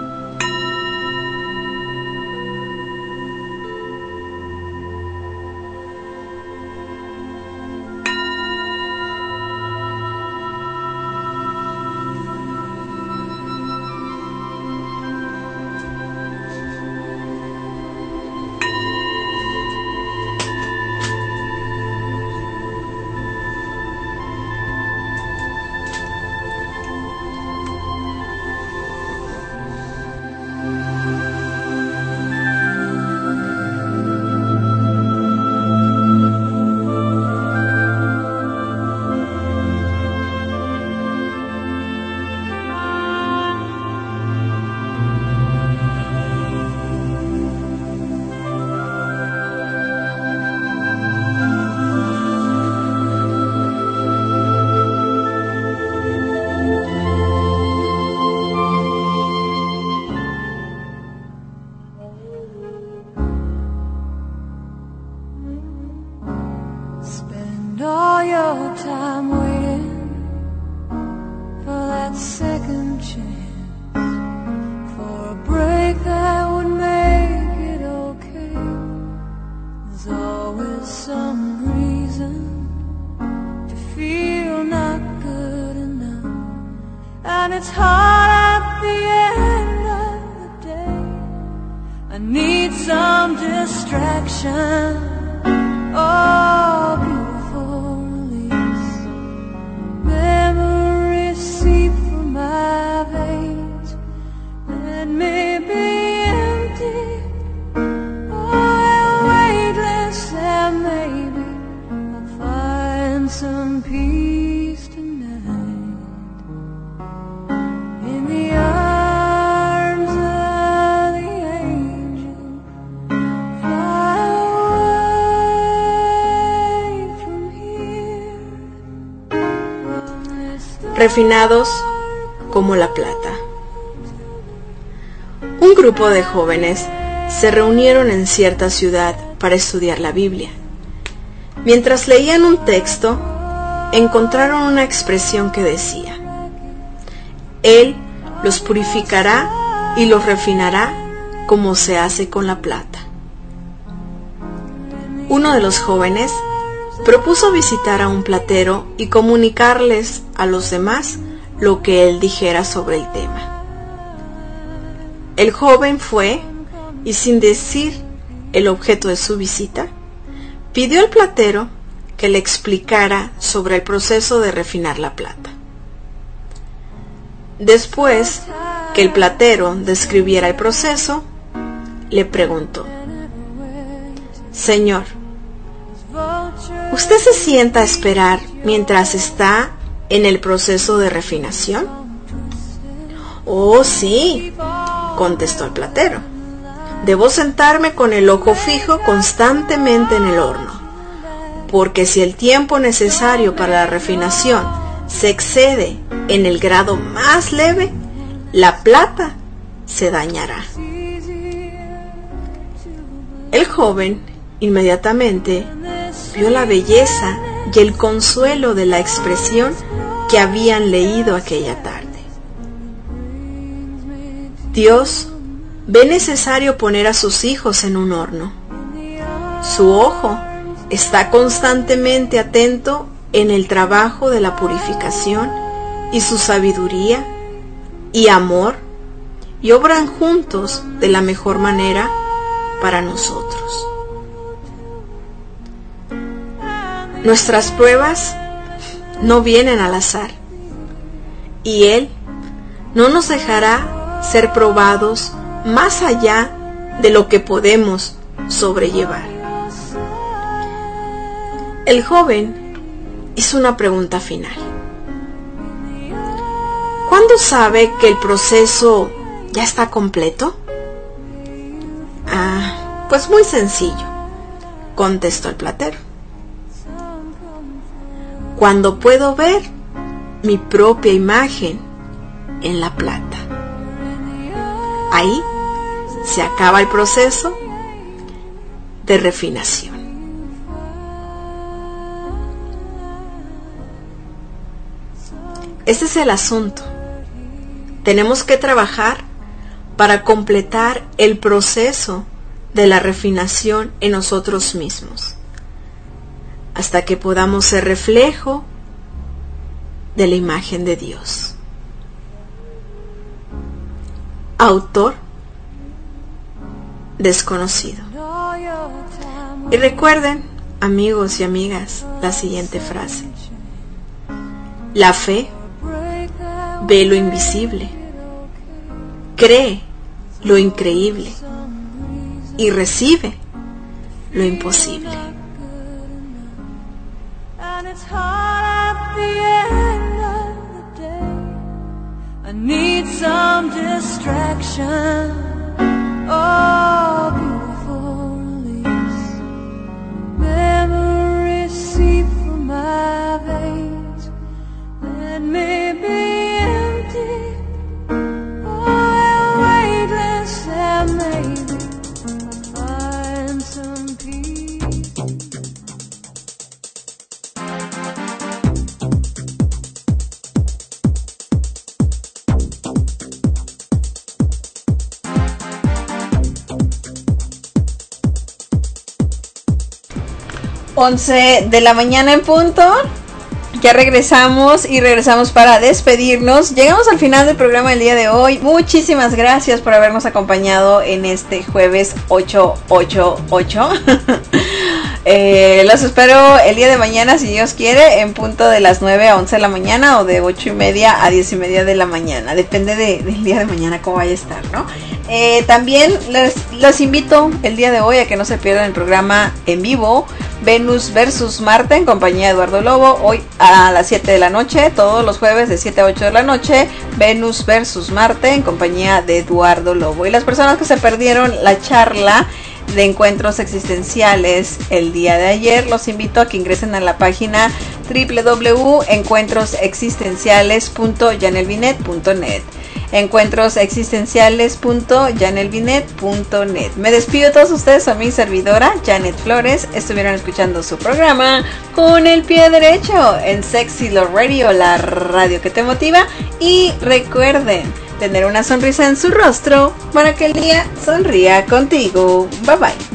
Refinados como la plata. Un grupo de jóvenes se reunieron en cierta ciudad para estudiar la Biblia. Mientras leían un texto, encontraron una expresión que decía: Él los purificará y los refinará como se hace con la plata. Uno de los jóvenes propuso visitar a un platero y comunicarles a los demás lo que él dijera sobre el tema. El joven fue y, sin decir el objeto de su visita, pidió al platero que le explicara sobre el proceso de refinar la plata. Después que el platero describiera el proceso, le preguntó: Señor, ¿usted se sienta a esperar mientras está en el proceso de refinación? Oh, sí, contestó el platero. Debo sentarme con el ojo fijo constantemente en el horno, porque si el tiempo necesario para la refinación se excede en el grado más leve, la plata se dañará. El joven inmediatamente vio la belleza y el consuelo de la expresión que habían leído aquella tarde. Dios ve necesario poner a sus hijos en un horno. Su ojo está constantemente atento en el trabajo de la purificación y su sabiduría y amor y obran juntos de la mejor manera para nosotros. Nuestras pruebas no vienen al azar y Él no nos dejará ser probados más allá de lo que podemos sobrellevar. El joven hizo una pregunta final. ¿Cuándo sabe que el proceso ya está completo? Pues muy sencillo, contestó el platero. Cuando puedo ver mi propia imagen en la plata. Ahí se acaba el proceso de refinación. Ese es el asunto. Tenemos que trabajar para completar el proceso de la refinación en nosotros mismos, hasta que podamos ser reflejo de la imagen de Dios. Autor desconocido. Y recuerden, amigos y amigas, la siguiente frase. La fe ve lo invisible, cree lo increíble y recibe lo imposible. And it's hard at the end of the day. I need some distraction. Oh, beautiful release. Memories seep from my veins. Let me be empty. Oh, weightless and maybe find some peace. Once de la mañana en punto. Ya regresamos para despedirnos. Llegamos al final del programa del día de hoy. Muchísimas gracias por habernos acompañado en este jueves 888. Los espero el día de mañana, si Dios quiere, en punto de las 9 a 11 de la mañana o de 8:30 a 10:30 de la mañana. Depende del día de mañana cómo vaya a estar, ¿no? También les invito el día de hoy a que no se pierdan el programa en vivo Venus versus Marte en compañía de Eduardo Lobo, hoy a las 7 de la noche, todos los jueves de 7 a 8 de la noche, Venus versus Marte en compañía de Eduardo Lobo. Y las personas que se perdieron la charla de encuentros existenciales el día de ayer, los invito a que ingresen a la página www.encuentrosexistenciales.janelvinet.net encuentrosexistenciales.janelvinet.net. Me despido de todos ustedes, a mi servidora Janet Flores. Estuvieron escuchando su programa Con el Pie Derecho en Sexy Love Radio, la radio que te motiva. Y recuerden tener una sonrisa en su rostro para que el día sonría contigo. Bye bye.